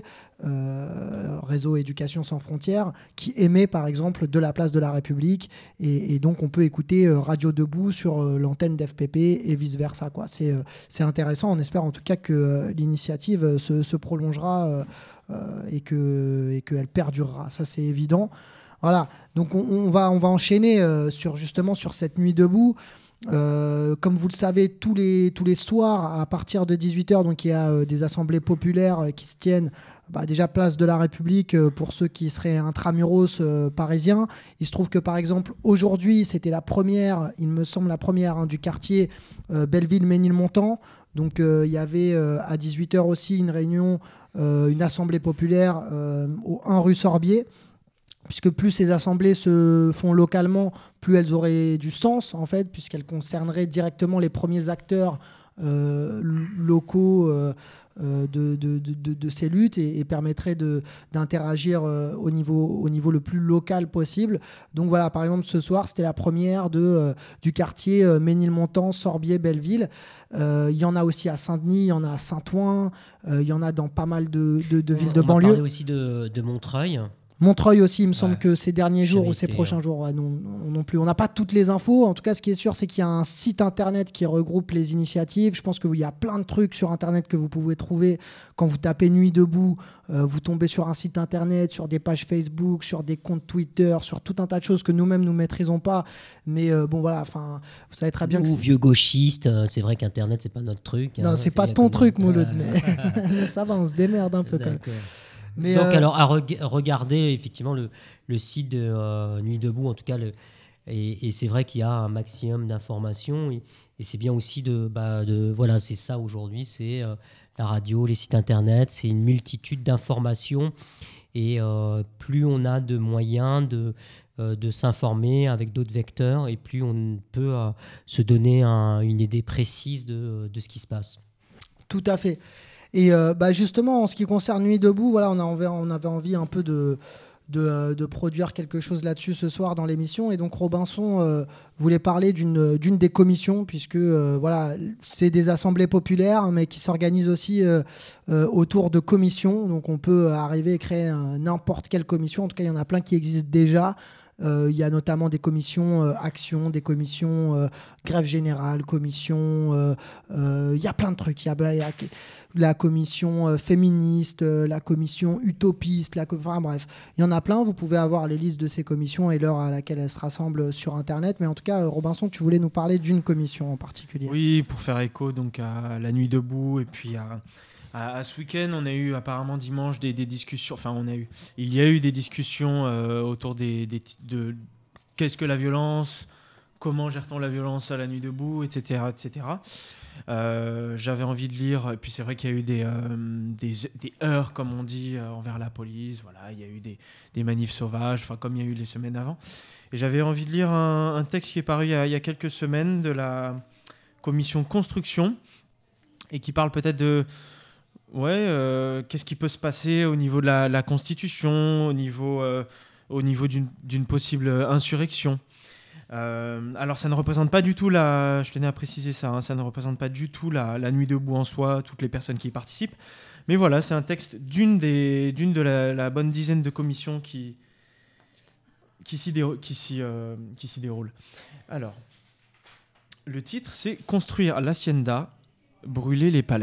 euh, réseau Éducation sans frontières, qui émet par exemple de la place de la République, et, et donc on peut écouter euh, Radio Debout sur euh, l'antenne d'F P P et vice-versa, quoi. C'est, euh, c'est intéressant, on espère en tout cas que euh, l'initiative euh, se, se prolongera euh, euh, et, que, et qu'elle perdurera, ça c'est évident. Voilà, donc on, on, va, on va enchaîner euh, sur, justement sur cette Nuit Debout. Euh, comme vous le savez, tous les, tous les soirs à partir de dix-huit heures, donc il y a euh, des assemblées populaires euh, qui se tiennent bah, déjà place de la République euh, pour ceux qui seraient intramuros euh, parisiens. Il se trouve que par exemple aujourd'hui c'était la première, il me semble la première hein, du quartier euh, Belleville-Ménilmontant. Donc il euh, y avait euh, à dix-huit heures aussi une réunion, euh, une assemblée populaire euh, au un rue Sorbier. Puisque plus ces assemblées se font localement, plus elles auraient du sens, en fait, puisqu'elles concerneraient directement les premiers acteurs euh, locaux euh, euh, de, de, de, de ces luttes, et, et permettraient de, d'interagir euh, au, niveau, au niveau le plus local possible. Donc voilà, par exemple, ce soir, c'était la première de, euh, du quartier euh, Ménilmontant, Sorbier, Belleville. Euh, il y en a aussi à Saint-Denis, il y en a à Saint-Ouen, euh, il y en a dans pas mal de, de, de villes de On banlieue. On parlait aussi de, de Montreuil. Montreuil aussi, il me semble ouais. que ces derniers jours ou ces été, prochains hein. jours, ouais, non, non plus. On n'a pas toutes les infos. En tout cas, ce qui est sûr, c'est qu'il y a un site internet qui regroupe les initiatives. Je pense qu'il y a plein de trucs sur internet que vous pouvez trouver. Quand vous tapez Nuit Debout, euh, vous tombez sur un site internet, sur des pages Facebook, sur des comptes Twitter, sur tout un tas de choses que nous-mêmes nous ne maîtrisons pas. Mais euh, bon, voilà, enfin, vous savez très bien Ou que. Ou vieux gauchiste, c'est vrai qu'internet, c'est pas notre truc. Non, hein, c'est, c'est pas ton truc, Mouloud, mais... mais ça va, on se démerde un peu quand même. Mais Donc, euh... alors, à reg- regarder effectivement le, le site de euh, Nuit Debout, en tout cas, le, et, et c'est vrai qu'il y a un maximum d'informations, et, et c'est bien aussi de, bah, de. Voilà, c'est ça aujourd'hui, c'est euh, la radio, les sites internet, c'est une multitude d'informations, et euh, plus on a de moyens de, euh, de s'informer avec d'autres vecteurs, et plus on peut euh, se donner un, une idée précise de, de ce qui se passe. Tout à fait. Et euh, bah justement, en ce qui concerne Nuit Debout, voilà, on, a envie, on avait envie un peu de, de, de produire quelque chose là-dessus ce soir dans l'émission. Et donc Robinson euh, voulait parler d'une, d'une des commissions, puisque euh, voilà, c'est des assemblées populaires, mais qui s'organisent aussi euh, euh, autour de commissions. Donc on peut arriver à créer un, n'importe quelle commission. En tout cas, il y en a plein qui existent déjà. Euh, il y a notamment des commissions euh, actions, des commissions euh, grève générale, commissions... euh, euh, il y a plein de trucs. Il y a, il y a la commission euh, féministe, euh, la commission utopiste, la, enfin bref, il y en a plein. Vous pouvez avoir les listes de ces commissions et l'heure à laquelle elles se rassemblent sur Internet. Mais en tout cas, euh, Robinson, tu voulais nous parler d'une commission en particulier. Oui, pour faire écho donc, à la Nuit debout et puis à... À, à ce week-end, on a eu apparemment dimanche des, des discussions. Enfin, on a eu. Il y a eu des discussions euh, autour des, des de qu'est-ce que la violence, comment gère-t-on la violence à la Nuit debout, et cetera, et cetera. Euh, j'avais envie de lire. Et puis c'est vrai qu'il y a eu des euh, des, des heurts, comme on dit, euh, envers la police. Voilà, il y a eu des, des manifs sauvages, enfin comme il y a eu les semaines avant. Et j'avais envie de lire un, un texte qui est paru il y, a, il y a quelques semaines de la commission construction et qui parle peut-être de Ouais, euh, qu'est-ce qui peut se passer au niveau de la, la Constitution, au niveau, euh, au niveau d'une, d'une possible insurrection. Euh, alors, ça ne représente pas du tout la... Je tenais à préciser ça, hein, ça ne représente pas du tout la, la Nuit debout en soi, toutes les personnes qui y participent. Mais voilà, c'est un texte d'une, des, d'une de la, la bonne dizaine de commissions qui, qui, s'y, déro- qui, s'y, euh, qui s'y déroulent. Alors, le titre, c'est « Construire l'hacienda, brûler les palais ».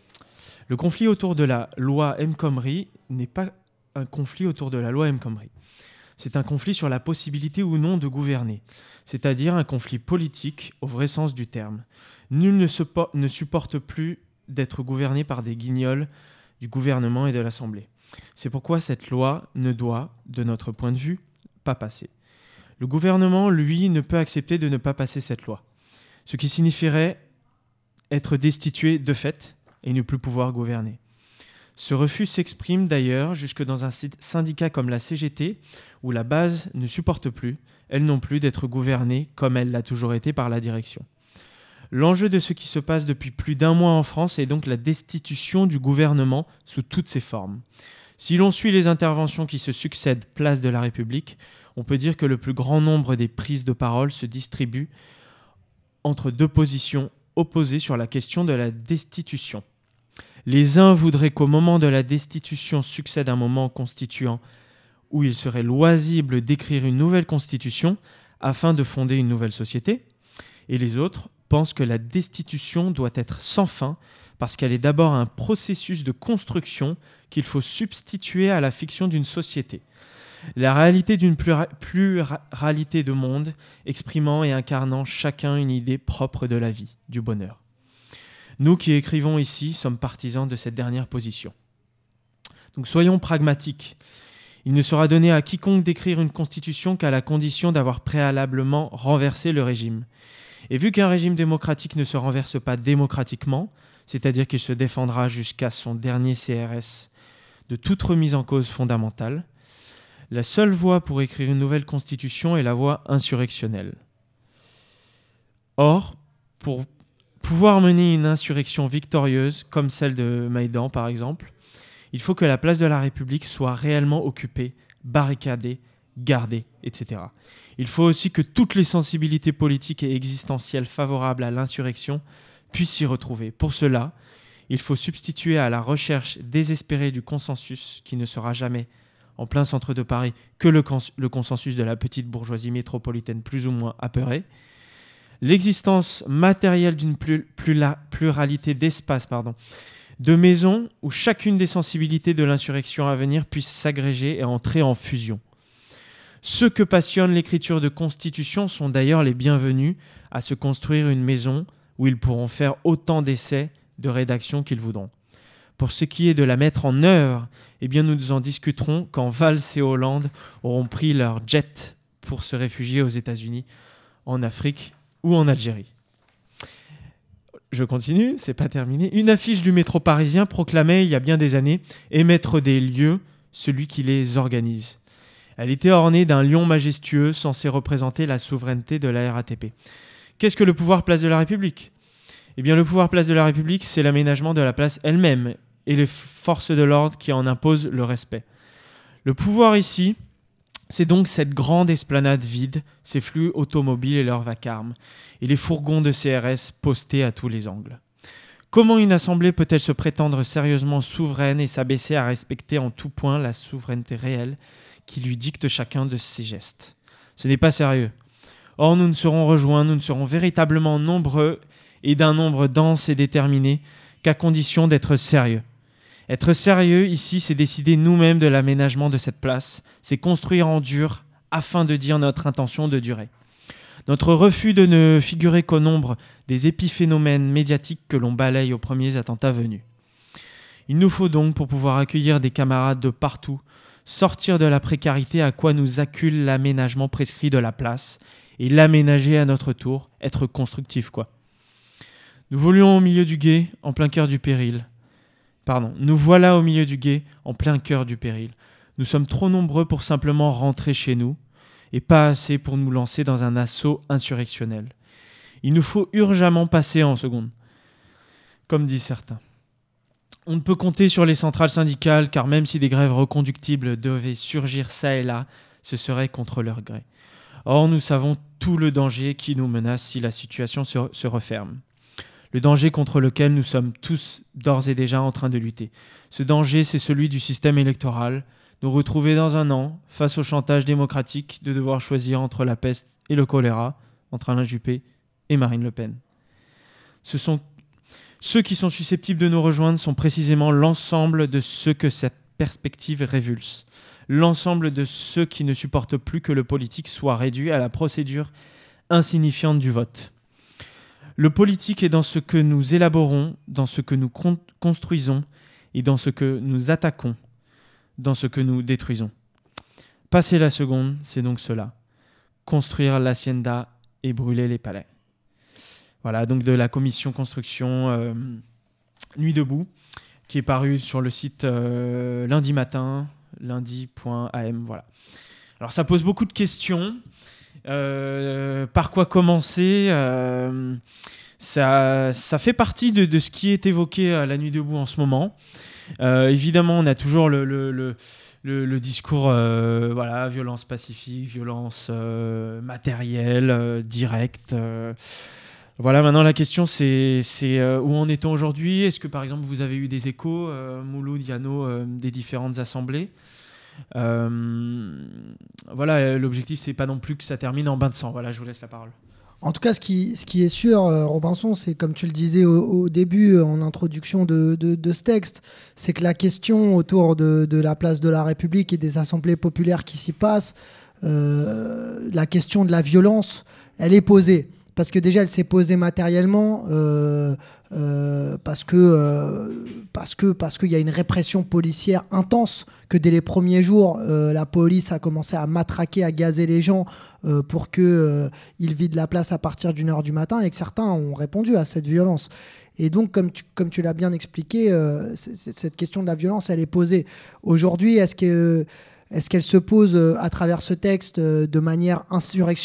Le conflit autour de la loi El Khomri n'est pas un conflit autour de la loi El Khomri. C'est un conflit sur la possibilité ou non de gouverner, c'est-à-dire un conflit politique au vrai sens du terme. Nul ne, suppo- ne supporte plus d'être gouverné par des guignols du gouvernement et de l'Assemblée. C'est pourquoi cette loi ne doit, de notre point de vue, pas passer. Le gouvernement, lui, ne peut accepter de ne pas passer cette loi, ce qui signifierait être destitué de fait et ne plus pouvoir gouverner. Ce refus s'exprime d'ailleurs jusque dans un syndicat comme la C G T, où la base ne supporte plus, elle non plus, d'être gouvernée comme elle l'a toujours été par la direction. L'enjeu de ce qui se passe depuis plus d'un mois en France est donc la destitution du gouvernement sous toutes ses formes. Si l'on suit les interventions qui se succèdent place de la République, on peut dire que le plus grand nombre des prises de parole se distribuent entre deux positions opposés sur la question de la destitution. Les uns voudraient qu'au moment de la destitution succède un moment constituant où il serait loisible d'écrire une nouvelle constitution afin de fonder une nouvelle société, et les autres pensent que la destitution doit être sans fin parce qu'elle est d'abord un processus de construction qu'il faut substituer à la fiction d'une société. La réalité d'une plura- pluralité de monde, exprimant et incarnant chacun une idée propre de la vie, du bonheur. Nous qui écrivons ici sommes partisans de cette dernière position. Donc soyons pragmatiques. Il ne sera donné à quiconque d'écrire une constitution qu'à la condition d'avoir préalablement renversé le régime. Et vu qu'un régime démocratique ne se renverse pas démocratiquement, c'est-à-dire qu'il se défendra jusqu'à son dernier C R S de toute remise en cause fondamentale, la seule voie pour écrire une nouvelle constitution est la voie insurrectionnelle. Or, pour pouvoir mener une insurrection victorieuse, comme celle de Maïdan par exemple, il faut que la place de la République soit réellement occupée, barricadée, gardée, et cetera. Il faut aussi que toutes les sensibilités politiques et existentielles favorables à l'insurrection puissent s'y retrouver. Pour cela, il faut substituer à la recherche désespérée du consensus, qui ne sera jamais en plein centre de Paris, que le, cons- le consensus de la petite bourgeoisie métropolitaine plus ou moins apeurée, l'existence matérielle d'une plus, plus la, pluralité d'espaces, pardon, de maisons où chacune des sensibilités de l'insurrection à venir puisse s'agréger et entrer en fusion. Ceux que passionne l'écriture de constitution sont d'ailleurs les bienvenus à se construire une maison où ils pourront faire autant d'essais de rédaction qu'ils voudront. Pour ce qui est de la mettre en œuvre, eh bien nous en discuterons quand Valls et Hollande auront pris leur jet pour se réfugier aux États-Unis, en Afrique ou en Algérie. Je continue, c'est pas terminé. Une affiche du métro parisien proclamait il y a bien des années « Émettre des lieux, celui qui les organise ». Elle était ornée d'un lion majestueux censé représenter la souveraineté de la R A T P. Qu'est-ce que le pouvoir place de la République ? Eh bien, le pouvoir place de la République, c'est l'aménagement de la place elle-même et les forces de l'ordre qui en imposent le respect. Le pouvoir ici, c'est donc cette grande esplanade vide, ces flux automobiles et leurs vacarmes, et les fourgons de C R S postés à tous les angles. Comment une assemblée peut-elle se prétendre sérieusement souveraine et s'abaisser à respecter en tout point la souveraineté réelle qui lui dicte chacun de ses gestes ? Ce n'est pas sérieux. Or, nous ne serons rejoints, nous ne serons véritablement nombreux et d'un nombre dense et déterminé qu'à condition d'être sérieux. Être sérieux, ici, c'est décider nous-mêmes de l'aménagement de cette place, c'est construire en dur afin de dire notre intention de durer. Notre refus de ne figurer qu'au nombre des épiphénomènes médiatiques que l'on balaye aux premiers attentats venus. Il nous faut donc, pour pouvoir accueillir des camarades de partout, sortir de la précarité à quoi nous accule l'aménagement prescrit de la place et l'aménager à notre tour, être constructif, quoi. Nous voulions au milieu du gué, en plein cœur du péril. Pardon, nous voilà au milieu du gué, en plein cœur du péril. Nous sommes trop nombreux pour simplement rentrer chez nous, et pas assez pour nous lancer dans un assaut insurrectionnel. Il nous faut urgemment passer en seconde, comme disent certains. On ne peut compter sur les centrales syndicales, car même si des grèves reconductibles devaient surgir ça et là, ce serait contre leur gré. Or, nous savons tout le danger qui nous menace si la situation se, se referme. Le danger contre lequel nous sommes tous d'ores et déjà en train de lutter. Ce danger, c'est celui du système électoral, nous retrouver dans un an, face au chantage démocratique, de devoir choisir entre la peste et le choléra, entre Alain Juppé et Marine Le Pen. Ce sont ceux qui sont susceptibles de nous rejoindre sont précisément l'ensemble de ceux que cette perspective révulse. L'ensemble de ceux qui ne supportent plus que le politique soit réduit à la procédure insignifiante du vote. Le politique est dans ce que nous élaborons, dans ce que nous con- construisons et dans ce que nous attaquons, dans ce que nous détruisons. Passer la seconde, c'est donc cela. Construire l'hacienda et brûler les palais. Voilà, donc de la commission construction euh, Nuit debout, qui est paru sur le site euh, lundi matin, lundi point a m. Voilà. Alors ça pose beaucoup de questions. Euh, par quoi commencer euh, ça, ça fait partie de, de ce qui est évoqué à la Nuit debout en ce moment. Euh, évidemment, on a toujours le, le, le, le, le discours euh, voilà, violence pacifique, violence euh, matérielle, euh, directe. Euh, voilà, maintenant la question c'est, c'est euh, où en est-on aujourd'hui ? Est-ce que par exemple vous avez eu des échos, euh, Mouloud, Yano, euh, des différentes assemblées ? Euh, voilà, l'objectif c'est pas non plus que ça termine en bain de sang. Voilà, je vous laisse la parole. En tout cas, ce qui, ce qui est sûr, euh, Robinson, c'est comme tu le disais au, au début, euh, en introduction de, de, de ce texte, c'est que la question autour de, de la place de la République et des assemblées populaires qui s'y passent, euh, la question de la violence, elle est posée. Parce que déjà, elle s'est posée matériellement, euh, euh, parce que euh, parce que parce qu'il y a une répression policière intense, que dès les premiers jours, euh, la police a commencé à matraquer, à gazer les gens euh, pour qu'ils euh, vident la place à partir d'une heure du matin, et que certains ont répondu à cette violence. Et donc, comme tu, comme tu l'as bien expliqué, euh, c- c- cette question de la violence, elle est posée. Aujourd'hui, est-ce que... Est-ce qu'elle se pose à travers ce texte de manière insurrectionnelle ?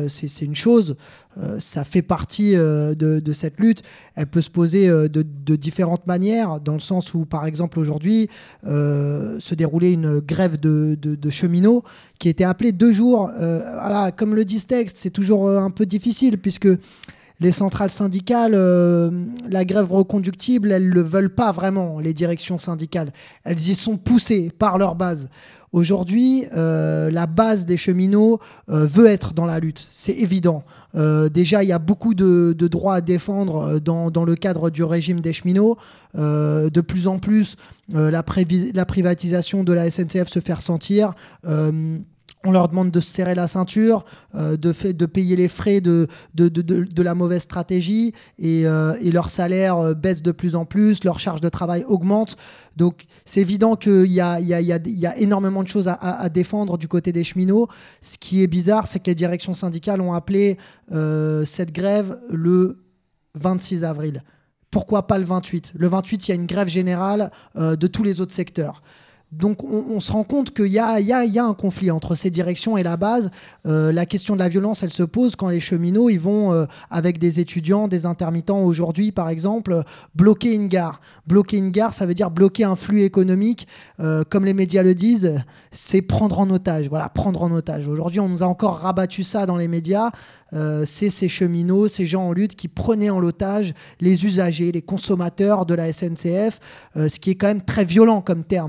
C'est, c'est une chose, ça fait partie de, de cette lutte. Elle peut se poser de, de différentes manières, dans le sens où, par exemple, aujourd'hui, euh, se déroulait une grève de, de, de cheminots qui était appelée deux jours. Euh, voilà, comme le dit ce texte, c'est toujours un peu difficile, puisque les centrales syndicales, euh, la grève reconductible, elles ne le veulent pas vraiment, les directions syndicales. Elles y sont poussées par leur base. Aujourd'hui, euh, la base des cheminots euh, veut être dans la lutte, c'est évident. Euh, déjà, il y a beaucoup de, de droits à défendre dans, dans le cadre du régime des cheminots. Euh, de plus en plus, euh, la, prévi- la privatisation de la S N C F se fait ressentir. Euh, On leur demande de se serrer la ceinture, euh, de, fait, de payer les frais de, de, de, de, de la mauvaise stratégie, et, euh, et leur salaire euh, baisse de plus en plus, leur charge de travail augmente. Donc c'est évident qu'il y a, il y a, il y a, il y a énormément de choses à, à, à défendre du côté des cheminots. Ce qui est bizarre, c'est que les directions syndicales ont appelé euh, cette grève le vingt-six avril. Pourquoi pas le vingt-huit ? Le vingt-huit, il y a une grève générale euh, de tous les autres secteurs. Donc on, on se rend compte qu'il y a, il y a, il y a un conflit entre ces directions et la base. Euh, la question de la violence, elle se pose quand les cheminots ils vont, euh, avec des étudiants, des intermittents aujourd'hui par exemple, euh, bloquer une gare. Bloquer une gare, ça veut dire bloquer un flux économique. Euh, comme les médias le disent, c'est prendre en otage. Voilà, prendre en otage. Aujourd'hui, on nous a encore rabattu ça dans les médias. Euh, c'est ces cheminots, ces gens en lutte qui prenaient en otage les usagers, les consommateurs de la S N C F, euh, ce qui est quand même très violent comme terme, prendre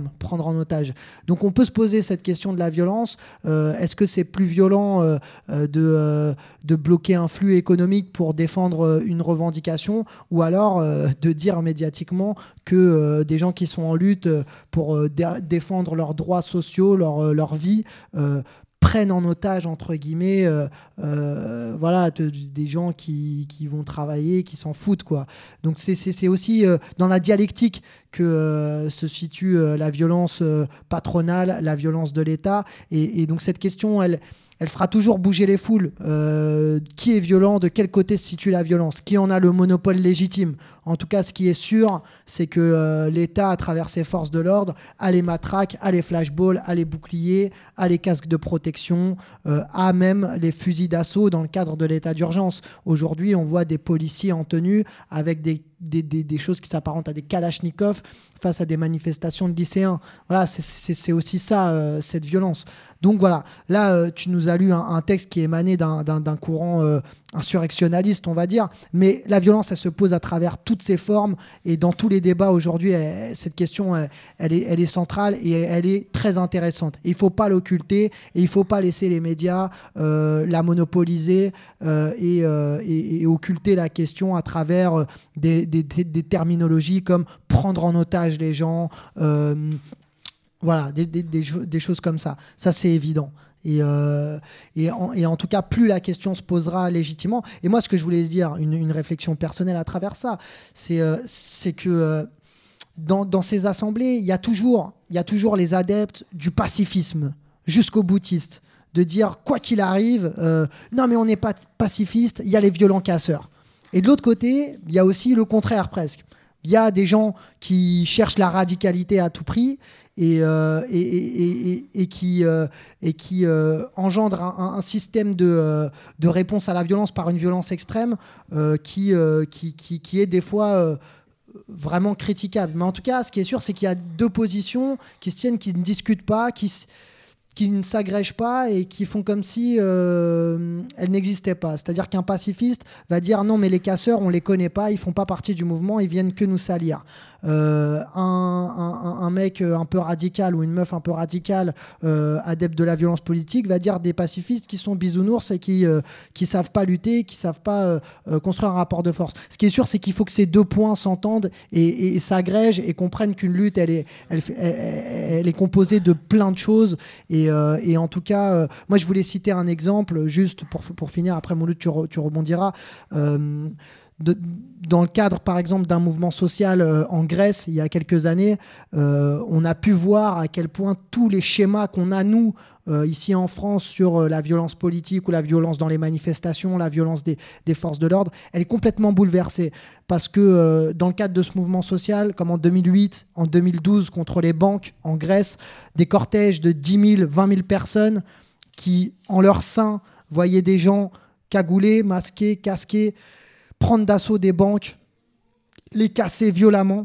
prendre en otage. Donc on peut se poser cette question de la violence. Euh, est-ce que c'est plus violent euh, de, euh, de bloquer un flux économique pour défendre une revendication, ou alors euh, de dire médiatiquement que euh, des gens qui sont en lutte pour euh, dé- défendre leurs droits sociaux, leur, euh, leur vie, euh, prennent en otage, entre guillemets, euh, euh, voilà, de, des gens qui, qui vont travailler, qui s'en foutent, quoi. Donc c'est, c'est, c'est aussi euh, dans la dialectique que euh, se situe euh, la violence euh, patronale, la violence de l'État. Et, et donc cette question, elle... elle fera toujours bouger les foules. Euh, qui est violent? De quel côté se situe la violence? Qui en a le monopole légitime? En tout cas, ce qui est sûr, c'est que euh, l'État, à travers ses forces de l'ordre, a les matraques, a les flashballs, a les boucliers, a les casques de protection, euh, a même les fusils d'assaut dans le cadre de l'état d'urgence. Aujourd'hui, on voit des policiers en tenue avec des, des, des, des choses qui s'apparentent à des kalachnikovs face à des manifestations de lycéens. Voilà, c'est, c'est, c'est aussi ça, euh, cette violence. Donc voilà, là, euh, tu nous as lu un, un texte qui émanait d'un, d'un, d'un courant euh, insurrectionnaliste, on va dire, mais la violence, elle se pose à travers toutes ses formes, et dans tous les débats aujourd'hui, elle, cette question, elle, elle, est, elle est centrale et elle est très intéressante. Et il ne faut pas l'occulter, et il ne faut pas laisser les médias euh, la monopoliser euh, et, euh, et, et occulter la question à travers des, des, des, des terminologies comme prendre en otage les gens, euh, voilà, des, des, des, des choses comme ça. Ça, c'est évident. Et, euh, et, en, et en tout cas, plus la question se posera légitimement. Et moi, ce que je voulais dire, une, une réflexion personnelle à travers ça, c'est, euh, c'est que euh, dans, dans ces assemblées, il y a toujours, il y a toujours les adeptes du pacifisme jusqu'au boutiste, de dire quoi qu'il arrive, euh, non mais on n'est pas pacifiste, il y a les violents casseurs. Et de l'autre côté, il y a aussi le contraire presque. Il y a des gens qui cherchent la radicalité à tout prix et, euh, et, et, et, et qui, euh, et qui euh, engendrent un, un système de, euh, de réponse à la violence par une violence extrême euh, qui, euh, qui, qui, qui est des fois euh, vraiment critiquable. Mais en tout cas, ce qui est sûr, c'est qu'il y a deux positions qui se tiennent, qui ne discutent pas, qui qui ne s'agrègent pas et qui font comme si euh, elles n'existaient pas. C'est-à-dire qu'un pacifiste va dire non mais les casseurs on les connaît pas, ils font pas partie du mouvement, ils viennent que nous salir. Euh, un, un, un mec un peu radical ou une meuf un peu radicale, euh, adepte de la violence politique, va dire des pacifistes qui sont bisounours et qui euh, qui savent pas lutter, qui savent pas euh, construire un rapport de force. Ce qui est sûr, c'est qu'il faut que ces deux points s'entendent et, et, et s'agrègent et comprennent qu'une lutte, elle est, elle, elle, elle est composée de plein de choses. Et, euh, et en tout cas, euh, moi, je voulais citer un exemple juste pour pour finir. Après, mon lutte, tu, re, tu rebondiras. Euh, De, dans le cadre, par exemple, d'un mouvement social euh, en Grèce, il y a quelques années, euh, on a pu voir à quel point tous les schémas qu'on a, nous, euh, ici en France, sur euh, la violence politique ou la violence dans les manifestations, la violence des, des forces de l'ordre, elle est complètement bouleversée. Parce que euh, dans le cadre de ce mouvement social, comme en deux mille huit, en deux mille douze, contre les banques en Grèce, des cortèges de dix mille, vingt mille personnes qui, en leur sein, voyaient des gens cagoulés, masqués, casqués, prendre d'assaut des banques, les casser violemment,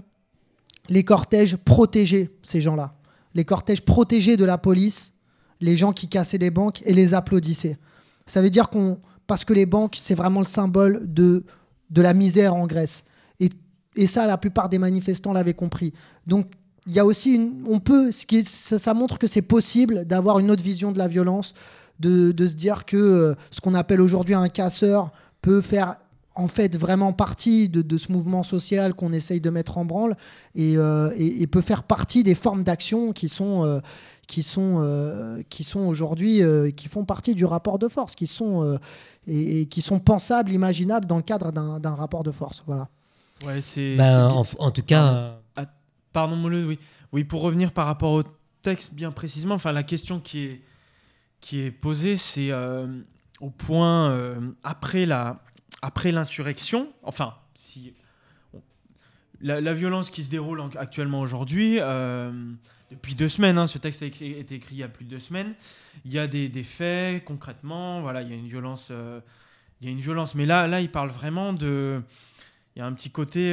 les cortèges protéger ces gens-là, les cortèges protégés de la police, les gens qui cassaient les banques et les applaudissaient. Ça veut dire qu'on, parce que les banques, c'est vraiment le symbole de, de la misère en Grèce. Et, et ça, la plupart des manifestants l'avaient compris. Donc, il y a aussi une, on peut, ce qui est, ça, ça montre que c'est possible d'avoir une autre vision de la violence, de, de se dire que euh, ce qu'on appelle aujourd'hui un casseur peut faire en fait vraiment partie de, de ce mouvement social qu'on essaye de mettre en branle et, euh, et, et peut faire partie des formes d'action qui sont, euh, qui sont, euh, qui sont aujourd'hui, euh, qui font partie du rapport de force, qui sont, euh, et, et qui sont pensables, imaginables dans le cadre d'un, d'un rapport de force. Voilà. Ouais, c'est, ben, c'est... En, en tout cas... Ah, pardon, Moleux, oui. Oui, pour revenir par rapport au texte bien précisément, enfin, la question qui est, qui est posée, c'est euh, au point, euh, après la... Après l'insurrection, enfin, si, bon, la, la violence qui se déroule en, actuellement aujourd'hui, euh, depuis deux semaines, hein, ce texte a écrit, été écrit il y a plus de deux semaines, il y a des, des faits, concrètement, voilà, il y a une violence, euh, il y a une violence, mais là, là, il parle vraiment de, il y a un petit côté,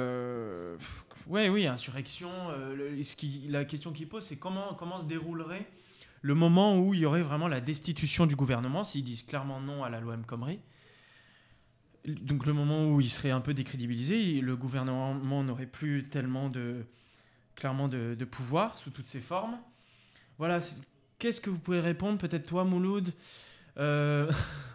euh, ouais, oui, insurrection, euh, le, ce qui, la question qu'il pose, c'est comment, comment se déroulerait le moment où il y aurait vraiment la destitution du gouvernement, s'ils disent clairement non à la loi El Khomri. Donc le moment où il serait un peu décrédibilisé, le gouvernement n'aurait plus tellement de, clairement de, de pouvoir sous toutes ses formes. Voilà, c'est, qu'est-ce que vous pouvez répondre, peut-être toi, Mouloud euh,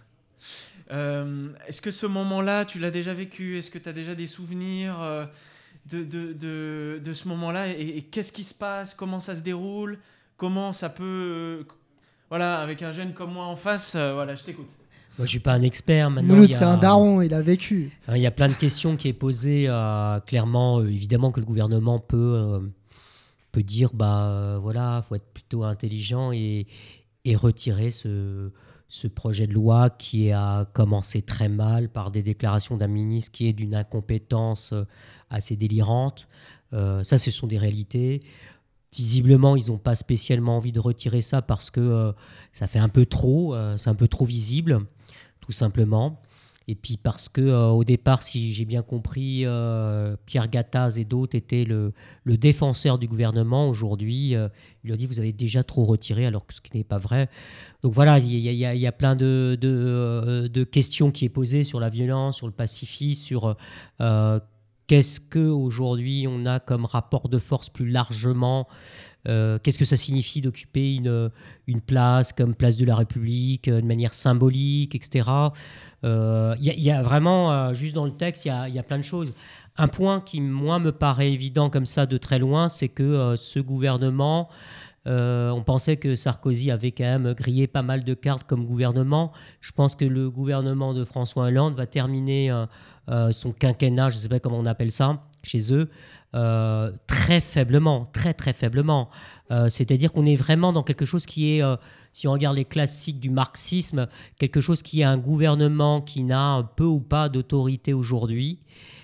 euh, Est-ce que ce moment-là, tu l'as déjà vécu? Est-ce que tu as déjà des souvenirs euh, de, de, de, de ce moment-là et, et qu'est-ce qui se passe? Comment ça se déroule? Comment ça peut... Euh, voilà, avec un jeune comme moi en face, euh, voilà, je t'écoute. Moi, je suis pas un expert. Maintenant, Mouloud, il y a, c'est un daron, il a vécu. Il y a plein de questions qui est posées. Euh, clairement, euh, évidemment que le gouvernement peut, euh, peut dire, bah euh, voilà, faut être plutôt intelligent et, et retirer ce, ce projet de loi qui a commencé très mal par des déclarations d'un ministre qui est d'une incompétence assez délirante. Euh, ça, ce sont des réalités. Visiblement, ils n'ont pas spécialement envie de retirer ça parce que euh, ça fait un peu trop, euh, c'est un peu trop visible, tout simplement. Et puis parce que euh, au départ, si j'ai bien compris, euh, Pierre Gattaz et d'autres étaient le, le défenseur du gouvernement. Aujourd'hui, euh, il leur dit vous avez déjà trop retiré, alors que ce qui n'est pas vrai. Donc voilà, il y, y, y a plein de, de, de questions qui est posées sur la violence, sur le pacifisme, sur euh, qu'est-ce qu'aujourd'hui on a comme rapport de force plus largement. Euh, qu'est-ce que ça signifie d'occuper une, une place comme place de la République euh, de manière symbolique, et cetera. Il euh, y, y a vraiment, euh, juste dans le texte, il y, y a plein de choses. Un point qui, moi, me paraît évident comme ça de très loin, c'est que euh, ce gouvernement, euh, on pensait que Sarkozy avait quand même grillé pas mal de cartes comme gouvernement. Je pense que le gouvernement de François Hollande va terminer euh, euh, son quinquennat, je ne sais pas comment on appelle ça, chez eux, Euh, très faiblement, très très faiblement. Euh, c'est-à-dire qu'on est vraiment dans quelque chose qui est, euh, si on regarde les classiques du marxisme, quelque chose qui est un gouvernement qui n'a peu ou pas d'autorité aujourd'hui.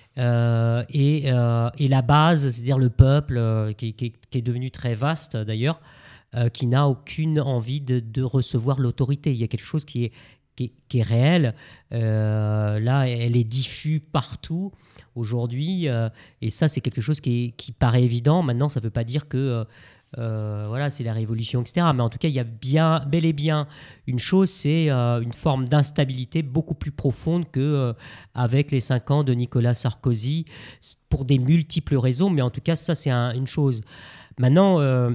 Euh, et, euh, et la base, c'est-à-dire le peuple, euh, qui, qui, qui est devenu très vaste d'ailleurs, euh, qui n'a aucune envie de, de recevoir l'autorité. Il y a quelque chose qui est, qui est, qui est réel. Euh, là, elle est diffuse partout aujourd'hui, euh, et ça, c'est quelque chose qui, est, qui paraît évident. Maintenant, ça ne veut pas dire que euh, euh, voilà, c'est la révolution, et cetera. Mais en tout cas, il y a bien, bel et bien une chose, c'est euh, une forme d'instabilité beaucoup plus profonde qu'avec euh, les cinq ans de Nicolas Sarkozy, pour des multiples raisons. Mais en tout cas, ça, c'est un, une chose. Maintenant, euh,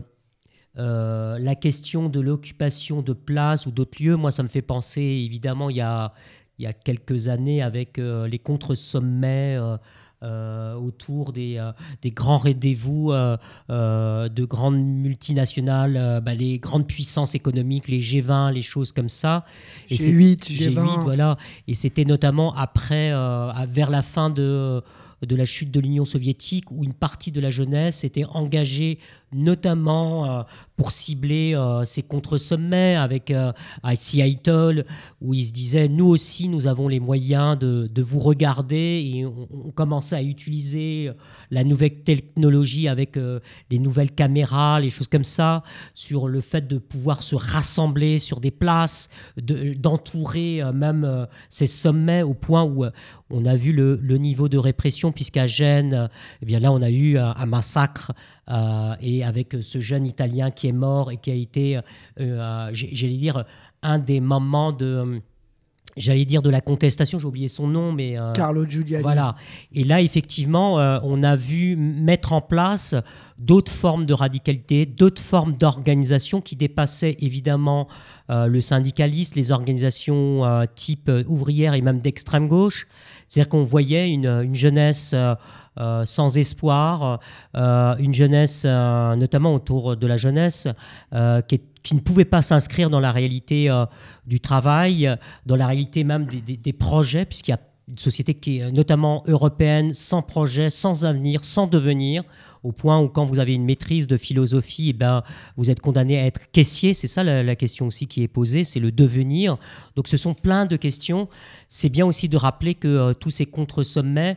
euh, la question de l'occupation de places ou d'autres lieux, moi, ça me fait penser, évidemment, il y a... il y a quelques années avec euh, les contre-sommets euh, euh, autour des, euh, des grands rendez-vous euh, euh, de grandes multinationales, euh, bah, les grandes puissances économiques, les G vingt, les choses comme ça. Et G huit, G vingt. G huit, voilà. Et c'était notamment après, euh, vers la fin de, de la chute de l'Union soviétique, où une partie de la jeunesse était engagée notamment euh, pour cibler euh, ces contre-sommets avec euh, I C Atoll, où ils se disaient nous aussi nous avons les moyens de, de vous regarder, et on, on commençait à utiliser la nouvelle technologie avec euh, les nouvelles caméras, les choses comme ça, sur le fait de pouvoir se rassembler sur des places, de, d'entourer euh, même euh, ces sommets, au point où euh, on a vu le, le niveau de répression, puisqu'à Gênes, euh, eh bien là on a eu un, un massacre. Euh, et avec ce jeune Italien qui est mort et qui a été, euh, euh, j'allais dire, un des moments de, j'allais dire de la contestation, j'ai oublié son nom, mais... Euh, Carlo Giuliani. Voilà. Et là, effectivement, euh, on a vu mettre en place d'autres formes de radicalité, d'autres formes d'organisation qui dépassaient évidemment euh, le syndicalisme, les organisations euh, type euh, ouvrière et même d'extrême gauche. C'est-à-dire qu'on voyait une, une jeunesse... Euh, Euh, sans espoir, euh, une jeunesse, euh, notamment autour de la jeunesse, euh, qui, est, qui ne pouvait pas s'inscrire dans la réalité euh, du travail, dans la réalité même des, des, des projets, puisqu'il y a une société qui est notamment européenne, sans projet, sans avenir, sans devenir, au point où quand vous avez une maîtrise de philosophie, eh ben, vous êtes condamné à être caissier. C'est ça la, la question aussi qui est posée, c'est le devenir. Donc ce sont plein de questions. C'est bien aussi de rappeler que euh, tous ces contre-sommets,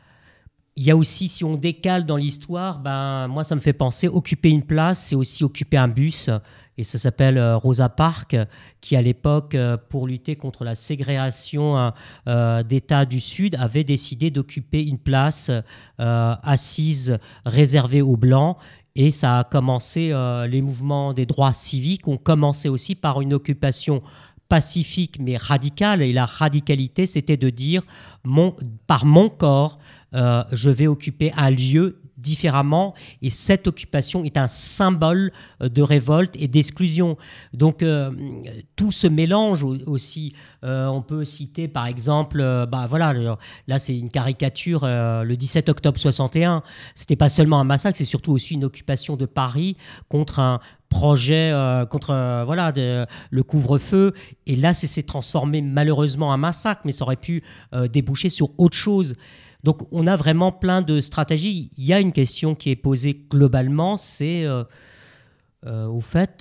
il y a aussi, si on décale dans l'histoire, ben, moi, ça me fait penser, occuper une place, c'est aussi occuper un bus. Et ça s'appelle euh, Rosa Parks, qui, à l'époque, euh, pour lutter contre la ségrégation euh, d'États du Sud, avait décidé d'occuper une place euh, assise, réservée aux Blancs. Et ça a commencé, euh, les mouvements des droits civiques ont commencé aussi par une occupation pacifique mais radicale. Et la radicalité, c'était de dire, mon, par mon corps, Euh, je vais occuper un lieu différemment, et cette occupation est un symbole de révolte et d'exclusion. Donc euh, tout se mélange aussi. Euh, on peut citer par exemple, euh, bah voilà, le, là c'est une caricature, euh, le dix-sept octobre soixante et un, c'était pas seulement un massacre, c'est surtout aussi une occupation de Paris contre un projet, euh, contre euh, voilà, de, le couvre-feu, et là c'est s'est transformé malheureusement en massacre, mais ça aurait pu euh, déboucher sur autre chose. Donc on a vraiment plein de stratégies. Il y a une question qui est posée globalement, c'est euh, euh, au fait,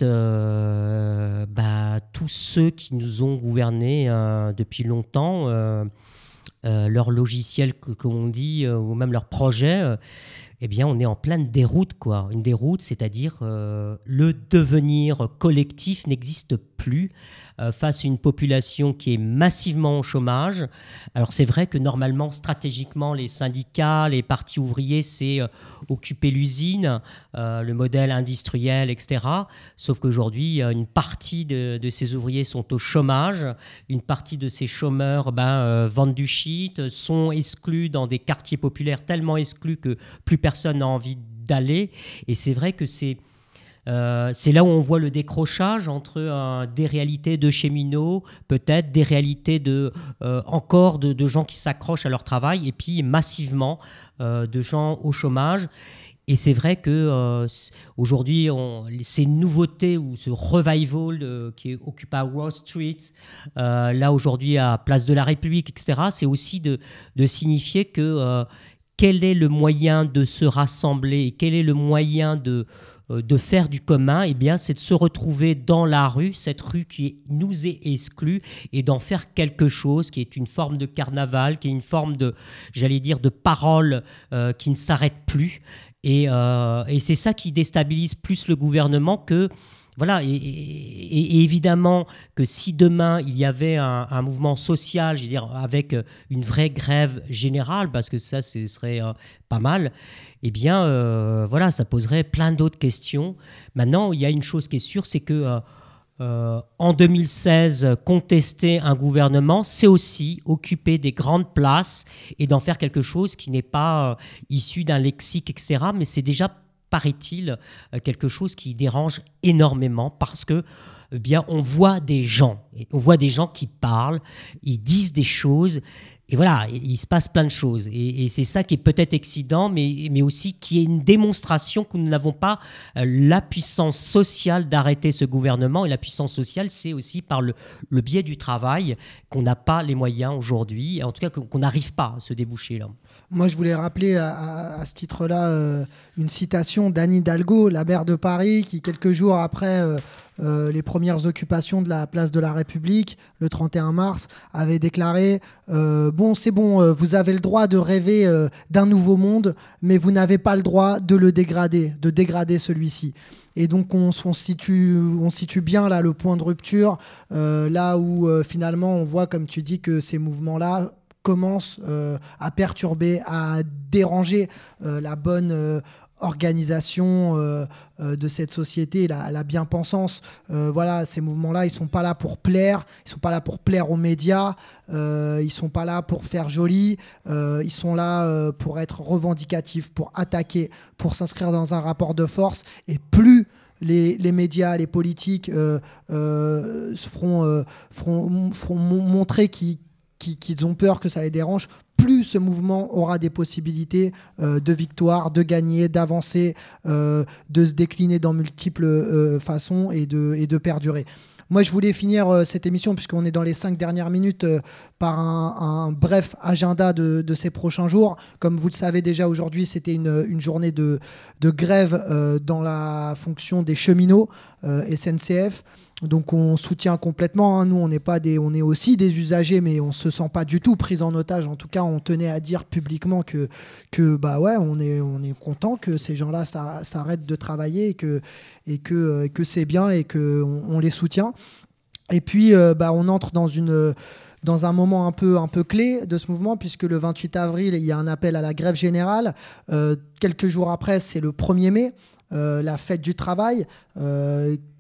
euh, bah, tous ceux qui nous ont gouvernés euh, depuis longtemps, euh, euh, leur logiciel, comme on dit, euh, ou même leur projet, euh, eh bien on est en pleine déroute, quoi. Une déroute, c'est-à-dire euh, le devenir collectif n'existe plus euh, face à une population qui est massivement au chômage. Alors c'est vrai que normalement, stratégiquement, les syndicats, les partis ouvriers, c'est euh, occuper l'usine, euh, le modèle industriel, et cetera. Sauf qu'aujourd'hui, une partie de, de ces ouvriers sont au chômage, une partie de ces chômeurs ben, euh, vendent du shit, sont exclus dans des quartiers populaires, tellement exclus que plus personne n'a envie d'aller. Et c'est vrai que c'est Euh, c'est là où on voit le décrochage entre euh, des réalités de cheminots, peut-être des réalités de, euh, encore de, de gens qui s'accrochent à leur travail, et puis massivement euh, de gens au chômage. Et c'est vrai que euh, aujourd'hui, on, ces nouveautés ou ce revival de, qui occupe à Wall Street, euh, là aujourd'hui à Place de la République, et cetera, c'est aussi de, de signifier que euh, quel est le moyen de se rassembler et quel est le moyen de de faire du commun, eh bien, c'est de se retrouver dans la rue, cette rue qui nous est exclue, et d'en faire quelque chose qui est une forme de carnaval, qui est une forme de, j'allais dire, de parole euh, qui ne s'arrête plus. Et, euh, et c'est ça qui déstabilise plus le gouvernement que... Voilà, et, et, et évidemment que si demain il y avait un, un mouvement social, je veux dire, avec une vraie grève générale, parce que ça, ce serait euh, pas mal, eh bien, euh, voilà, ça poserait plein d'autres questions. Maintenant, il y a une chose qui est sûre, c'est que euh, euh, en deux mille seize, contester un gouvernement, c'est aussi occuper des grandes places et d'en faire quelque chose qui n'est pas euh, issu d'un lexique, et cetera, mais c'est déjà, paraît-il, quelque chose qui dérange énormément parce que, eh bien, on voit des gens, on voit des gens qui parlent, ils disent des choses, et voilà, il se passe plein de choses. Et, et c'est ça qui est peut-être excitant, mais, mais aussi qui est une démonstration que nous n'avons pas la puissance sociale d'arrêter ce gouvernement. Et la puissance sociale, c'est aussi par le, le biais du travail qu'on n'a pas les moyens aujourd'hui, en tout cas qu'on n'arrive pas à se déboucher là. Moi, je voulais rappeler à, à, à ce titre-là euh, une citation d'Anne Hidalgo, la maire de Paris, qui quelques jours après euh, euh, les premières occupations de la place de la République, le trente et un mars, avait déclaré euh, « Bon, c'est bon, euh, vous avez le droit de rêver euh, d'un nouveau monde, mais vous n'avez pas le droit de le dégrader, de dégrader celui-ci. » Et donc on, on, situe, on situe bien là le point de rupture, euh, là où euh, finalement on voit, comme tu dis, que ces mouvements-là commence euh, à perturber, à déranger euh, la bonne euh, organisation euh, euh, de cette société, la, la bien-pensance. Euh, voilà, ces mouvements-là, ils ne sont pas là pour plaire, ils ne sont pas là pour plaire aux médias, euh, ils ne sont pas là pour faire joli, euh, ils sont là euh, pour être revendicatifs, pour attaquer, pour s'inscrire dans un rapport de force. Et plus Les, les médias, les politiques euh, euh, feront, euh, feront, feront montrer qu'ils qu'ils ont peur que ça les dérange, plus ce mouvement aura des possibilités euh, de victoire, de gagner, d'avancer, euh, de se décliner dans multiples euh, façons et de, et de perdurer. Moi, je voulais finir euh, cette émission, puisqu'on est dans les cinq dernières minutes, euh, par un, un bref agenda de, de ces prochains jours. Comme vous le savez déjà, aujourd'hui, c'était une, une journée de, de grève euh, dans la fonction des cheminots euh, S N C F. Donc on soutient complètement, hein. Nous on n'est pas des, on est aussi des usagers, mais on se sent pas du tout pris en otage. En tout cas, on tenait à dire publiquement que, que bah ouais, on est, on est content que ces gens-là ça, s'arrêtent de travailler et que, et que, et que c'est bien et que on, on les soutient. Et puis euh, bah on entre dans une dans un moment un peu, un peu clé de ce mouvement, puisque le vingt-huit avril, il y a un appel à la grève générale. Euh, quelques jours après, c'est le premier mai, euh, la fête du travail. Euh,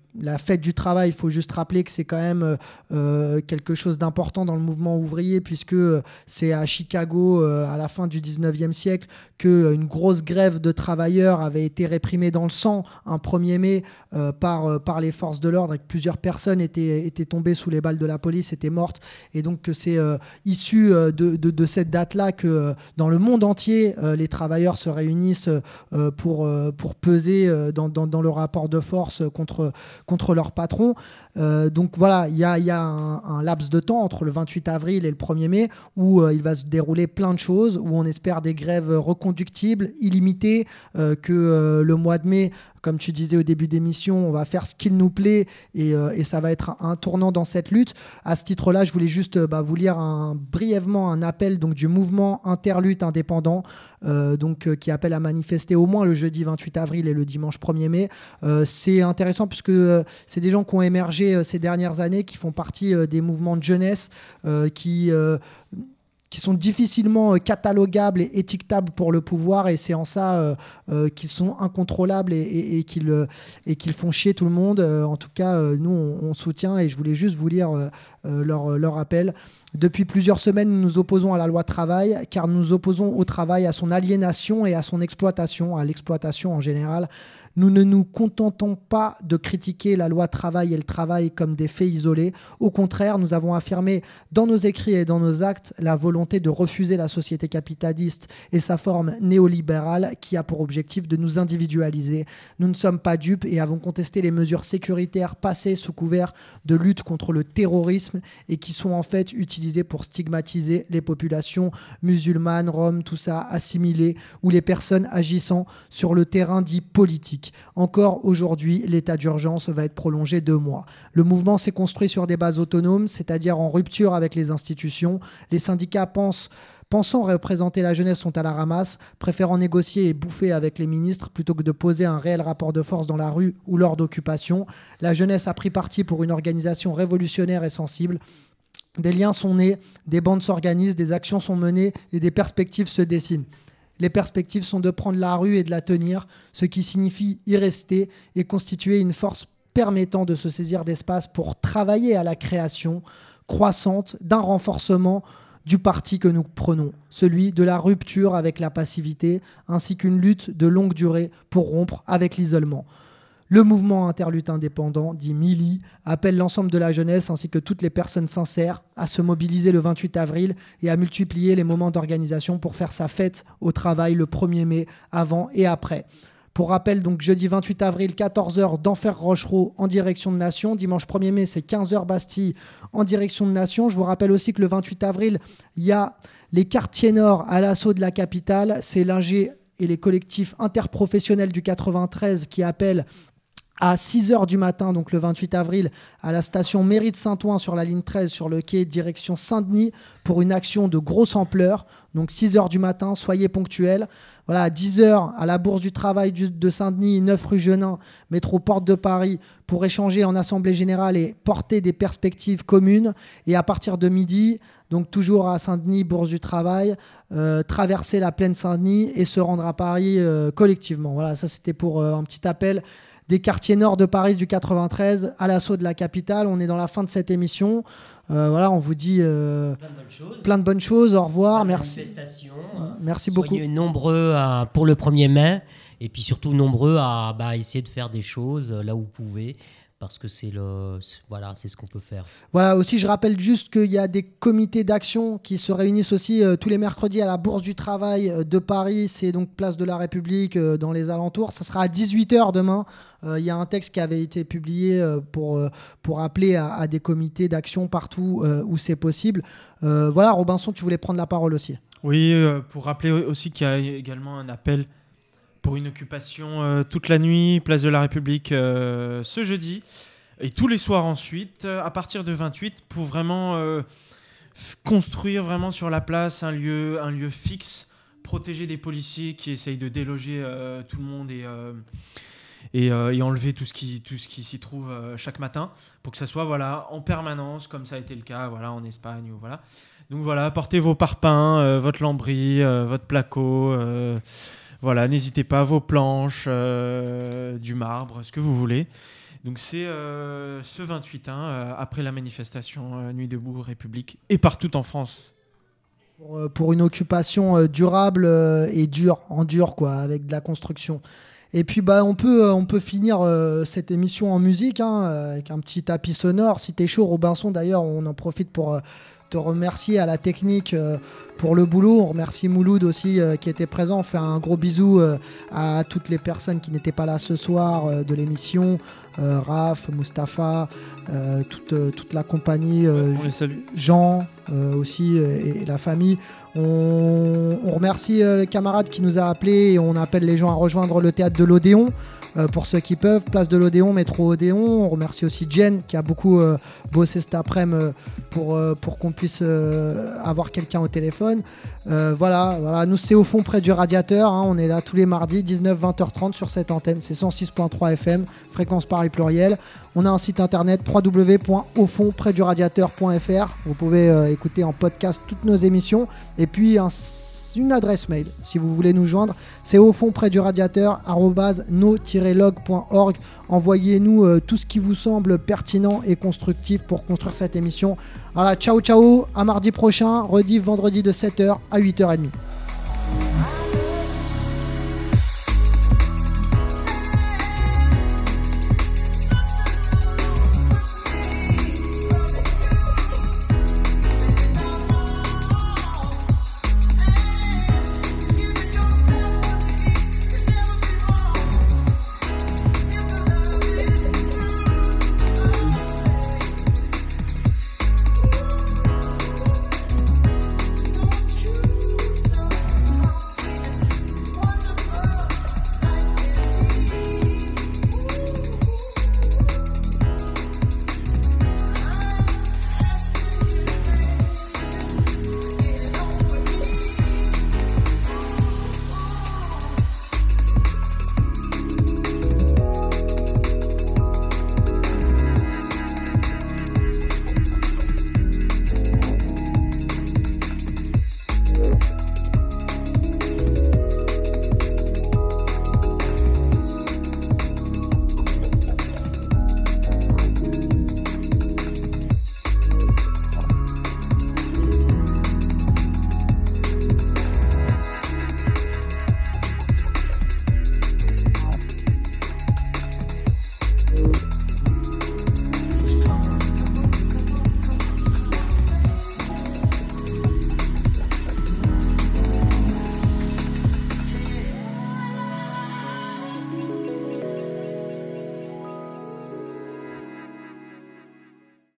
la fête du travail, il faut juste rappeler que c'est quand même euh, quelque chose d'important dans le mouvement ouvrier, puisque c'est à Chicago, euh, à la fin du dix-neuvième siècle, qu'une grosse grève de travailleurs avait été réprimée dans le sang un premier mai euh, par, euh, par les forces de l'ordre, et que plusieurs personnes étaient, étaient tombées sous les balles de la police, étaient mortes. Et donc que c'est euh, issu euh, de, de, de cette date-là que euh, dans le monde entier, euh, les travailleurs se réunissent euh, pour, euh, pour peser euh, dans, dans, dans le rapport de force contre contre leur patron. Euh, donc voilà, il y a, y a un, un laps de temps entre le vingt-huit avril et le premier mai où euh, il va se dérouler plein de choses, où on espère des grèves reconductibles, illimitées, euh, que euh, le mois de mai, comme tu disais au début d'émission, on va faire ce qu'il nous plaît et, euh, et ça va être un, un tournant dans cette lutte. À ce titre-là, je voulais juste bah, vous lire un, brièvement un appel donc, du mouvement Interlutte indépendant euh, donc, euh, qui appelle à manifester au moins le jeudi vingt-huit avril et le dimanche premier mai. Euh, c'est intéressant puisque euh, c'est des gens qui ont émergé euh, ces dernières années, qui font partie euh, des mouvements de jeunesse, euh, qui... Euh, qui sont difficilement euh, catalogables et étiquetables pour le pouvoir, et c'est en ça euh, euh, qu'ils sont incontrôlables et, et, et qu'ils euh, et qu'ils font chier tout le monde. Euh, en tout cas, euh, nous, on, on soutient, et je voulais juste vous lire euh, euh, leur, leur appel. Depuis plusieurs semaines, nous nous opposons à la loi travail, car nous nous opposons au travail, à son aliénation et à son exploitation, à l'exploitation en général. Nous ne nous contentons pas de critiquer la loi travail et le travail comme des faits isolés. Au contraire, nous avons affirmé dans nos écrits et dans nos actes la volonté de refuser la société capitaliste et sa forme néolibérale qui a pour objectif de nous individualiser. Nous ne sommes pas dupes et avons contesté les mesures sécuritaires passées sous couvert de lutte contre le terrorisme et qui sont en fait utilisées pour stigmatiser les populations musulmanes, roms, tout ça, assimilées, ou les personnes agissant sur le terrain dit politique. Encore aujourd'hui, l'état d'urgence va être prolongé deux mois. Le mouvement s'est construit sur des bases autonomes, c'est-à-dire en rupture avec les institutions. Les syndicats pensent Pensant représenter la jeunesse sont à la ramasse, préférant négocier et bouffer avec les ministres plutôt que de poser un réel rapport de force dans la rue ou lors d'occupation. La jeunesse a pris parti pour une organisation révolutionnaire et sensible. Des liens sont nés, des bandes s'organisent, des actions sont menées et des perspectives se dessinent. Les perspectives sont de prendre la rue et de la tenir, ce qui signifie y rester et constituer une force permettant de se saisir d'espace pour travailler à la création croissante d'un renforcement du parti que nous prenons, celui de la rupture avec la passivité, ainsi qu'une lutte de longue durée pour rompre avec l'isolement. Le mouvement Interlutte indépendant, dit Mili, appelle l'ensemble de la jeunesse ainsi que toutes les personnes sincères à se mobiliser le vingt-huit avril et à multiplier les moments d'organisation pour faire sa fête au travail le premier mai, avant et après. Pour rappel, donc jeudi vingt-huit avril, quatorze heures, d'Enfer Rochereau en direction de Nation. Dimanche premier mai, c'est quinze heures Bastille en direction de Nation. Je vous rappelle aussi que le vingt-huit avril, il y a les quartiers nord à l'assaut de la capitale. C'est l'I N G et les collectifs interprofessionnels du quatre-vingt-treize qui appellent à six heures du matin, donc le vingt-huit avril, à la station Mairie de Saint-Ouen sur la ligne treize, sur le quai direction Saint-Denis, pour une action de grosse ampleur. Donc six heures du matin, soyez ponctuels. Voilà, à dix heures, à la Bourse du Travail du, de Saint-Denis, neuf rue Genin, métro Porte de Paris, pour échanger en Assemblée Générale et porter des perspectives communes. Et à partir de midi, donc toujours à Saint-Denis, Bourse du Travail, euh, traverser la plaine Saint-Denis et se rendre à Paris euh, collectivement. Voilà, ça c'était pour euh, un petit appel des quartiers nord de Paris du quatre-vingt-treize à l'assaut de la capitale. On est dans la fin de cette émission. Euh, voilà, on vous dit euh, plein, de bonnes choses. plein de bonnes choses. Au revoir. Plein merci. Merci beaucoup. Soyez nombreux à, pour le premier mai, et puis surtout nombreux à bah, essayer de faire des choses là où vous pouvez. Parce que c'est le, c'est, voilà, c'est ce qu'on peut faire. Voilà, aussi je rappelle juste qu'il y a des comités d'action qui se réunissent aussi euh, tous les mercredis à la Bourse du Travail euh, de Paris. C'est donc place de la République euh, dans les alentours. Ça sera à dix-huit heures demain. Il euh, y a un texte qui avait été publié euh, pour, euh, pour appeler à, à des comités d'action partout euh, où c'est possible. Euh, voilà, Robinson, tu voulais prendre la parole aussi. Oui, euh, pour rappeler aussi qu'il y a également un appel pour une occupation euh, toute la nuit, place de la République euh, ce jeudi, et tous les soirs ensuite, euh, à partir de vingt-huit, pour vraiment euh, f- construire vraiment sur la place un lieu, un lieu fixe, protéger des policiers qui essayent de déloger euh, tout le monde et, euh, et, euh, et enlever tout ce qui, tout ce qui s'y trouve euh, chaque matin, pour que ça soit voilà, en permanence, comme ça a été le cas voilà, en Espagne. Ou, voilà. Donc voilà, portez vos parpaings, euh, votre lambris, euh, votre placo, euh, voilà, n'hésitez pas, vos planches, euh, du marbre, ce que vous voulez. Donc c'est euh, ce vingt-huit, hein, euh, après la manifestation euh, Nuit debout, République, et partout en France. Pour, euh, pour une occupation euh, durable euh, et dure, en dur, quoi, avec de la construction. Et puis bah, on, peut, euh, on peut finir euh, cette émission en musique, hein, euh, avec un petit tapis sonore. Si t'es chaud, Robinson, d'ailleurs, on en profite pour... Euh, te remercier à la technique euh, pour le boulot. On remercie Mouloud aussi euh, qui était présent. On fait un gros bisou euh, à toutes les personnes qui n'étaient pas là ce soir euh, de l'émission. Euh, Raph, Mustapha, euh, toute, euh, toute la compagnie. Euh, on les salue. Jean euh, aussi euh, et, et la famille. On, on remercie euh, les camarades qui nous a appelés et on appelle les gens à rejoindre le théâtre de l'Odéon. Euh, pour ceux qui peuvent, place de l'Odéon, métro Odéon. On remercie aussi Jen qui a beaucoup euh, bossé cet après-midi euh, pour, euh, pour qu'on puisse euh, avoir quelqu'un au téléphone. Euh, voilà, voilà, nous c'est au fond près du radiateur, hein. On est là tous les mardis, dix-neuf vingt heures trente sur cette antenne, c'est cent six virgule trois F M, fréquence Paris pluriel. On a un site internet w w w point au fond près du radiateur point f r. Vous pouvez euh, écouter en podcast toutes nos émissions. Et puis un une adresse mail si vous voulez nous joindre, c'est au fond près du radiateur arobase no tiret log point org. Envoyez-nous euh, tout ce qui vous semble pertinent et constructif pour construire cette émission. Voilà, ciao ciao, à mardi prochain, rediff vendredi de sept heures à huit heures trente.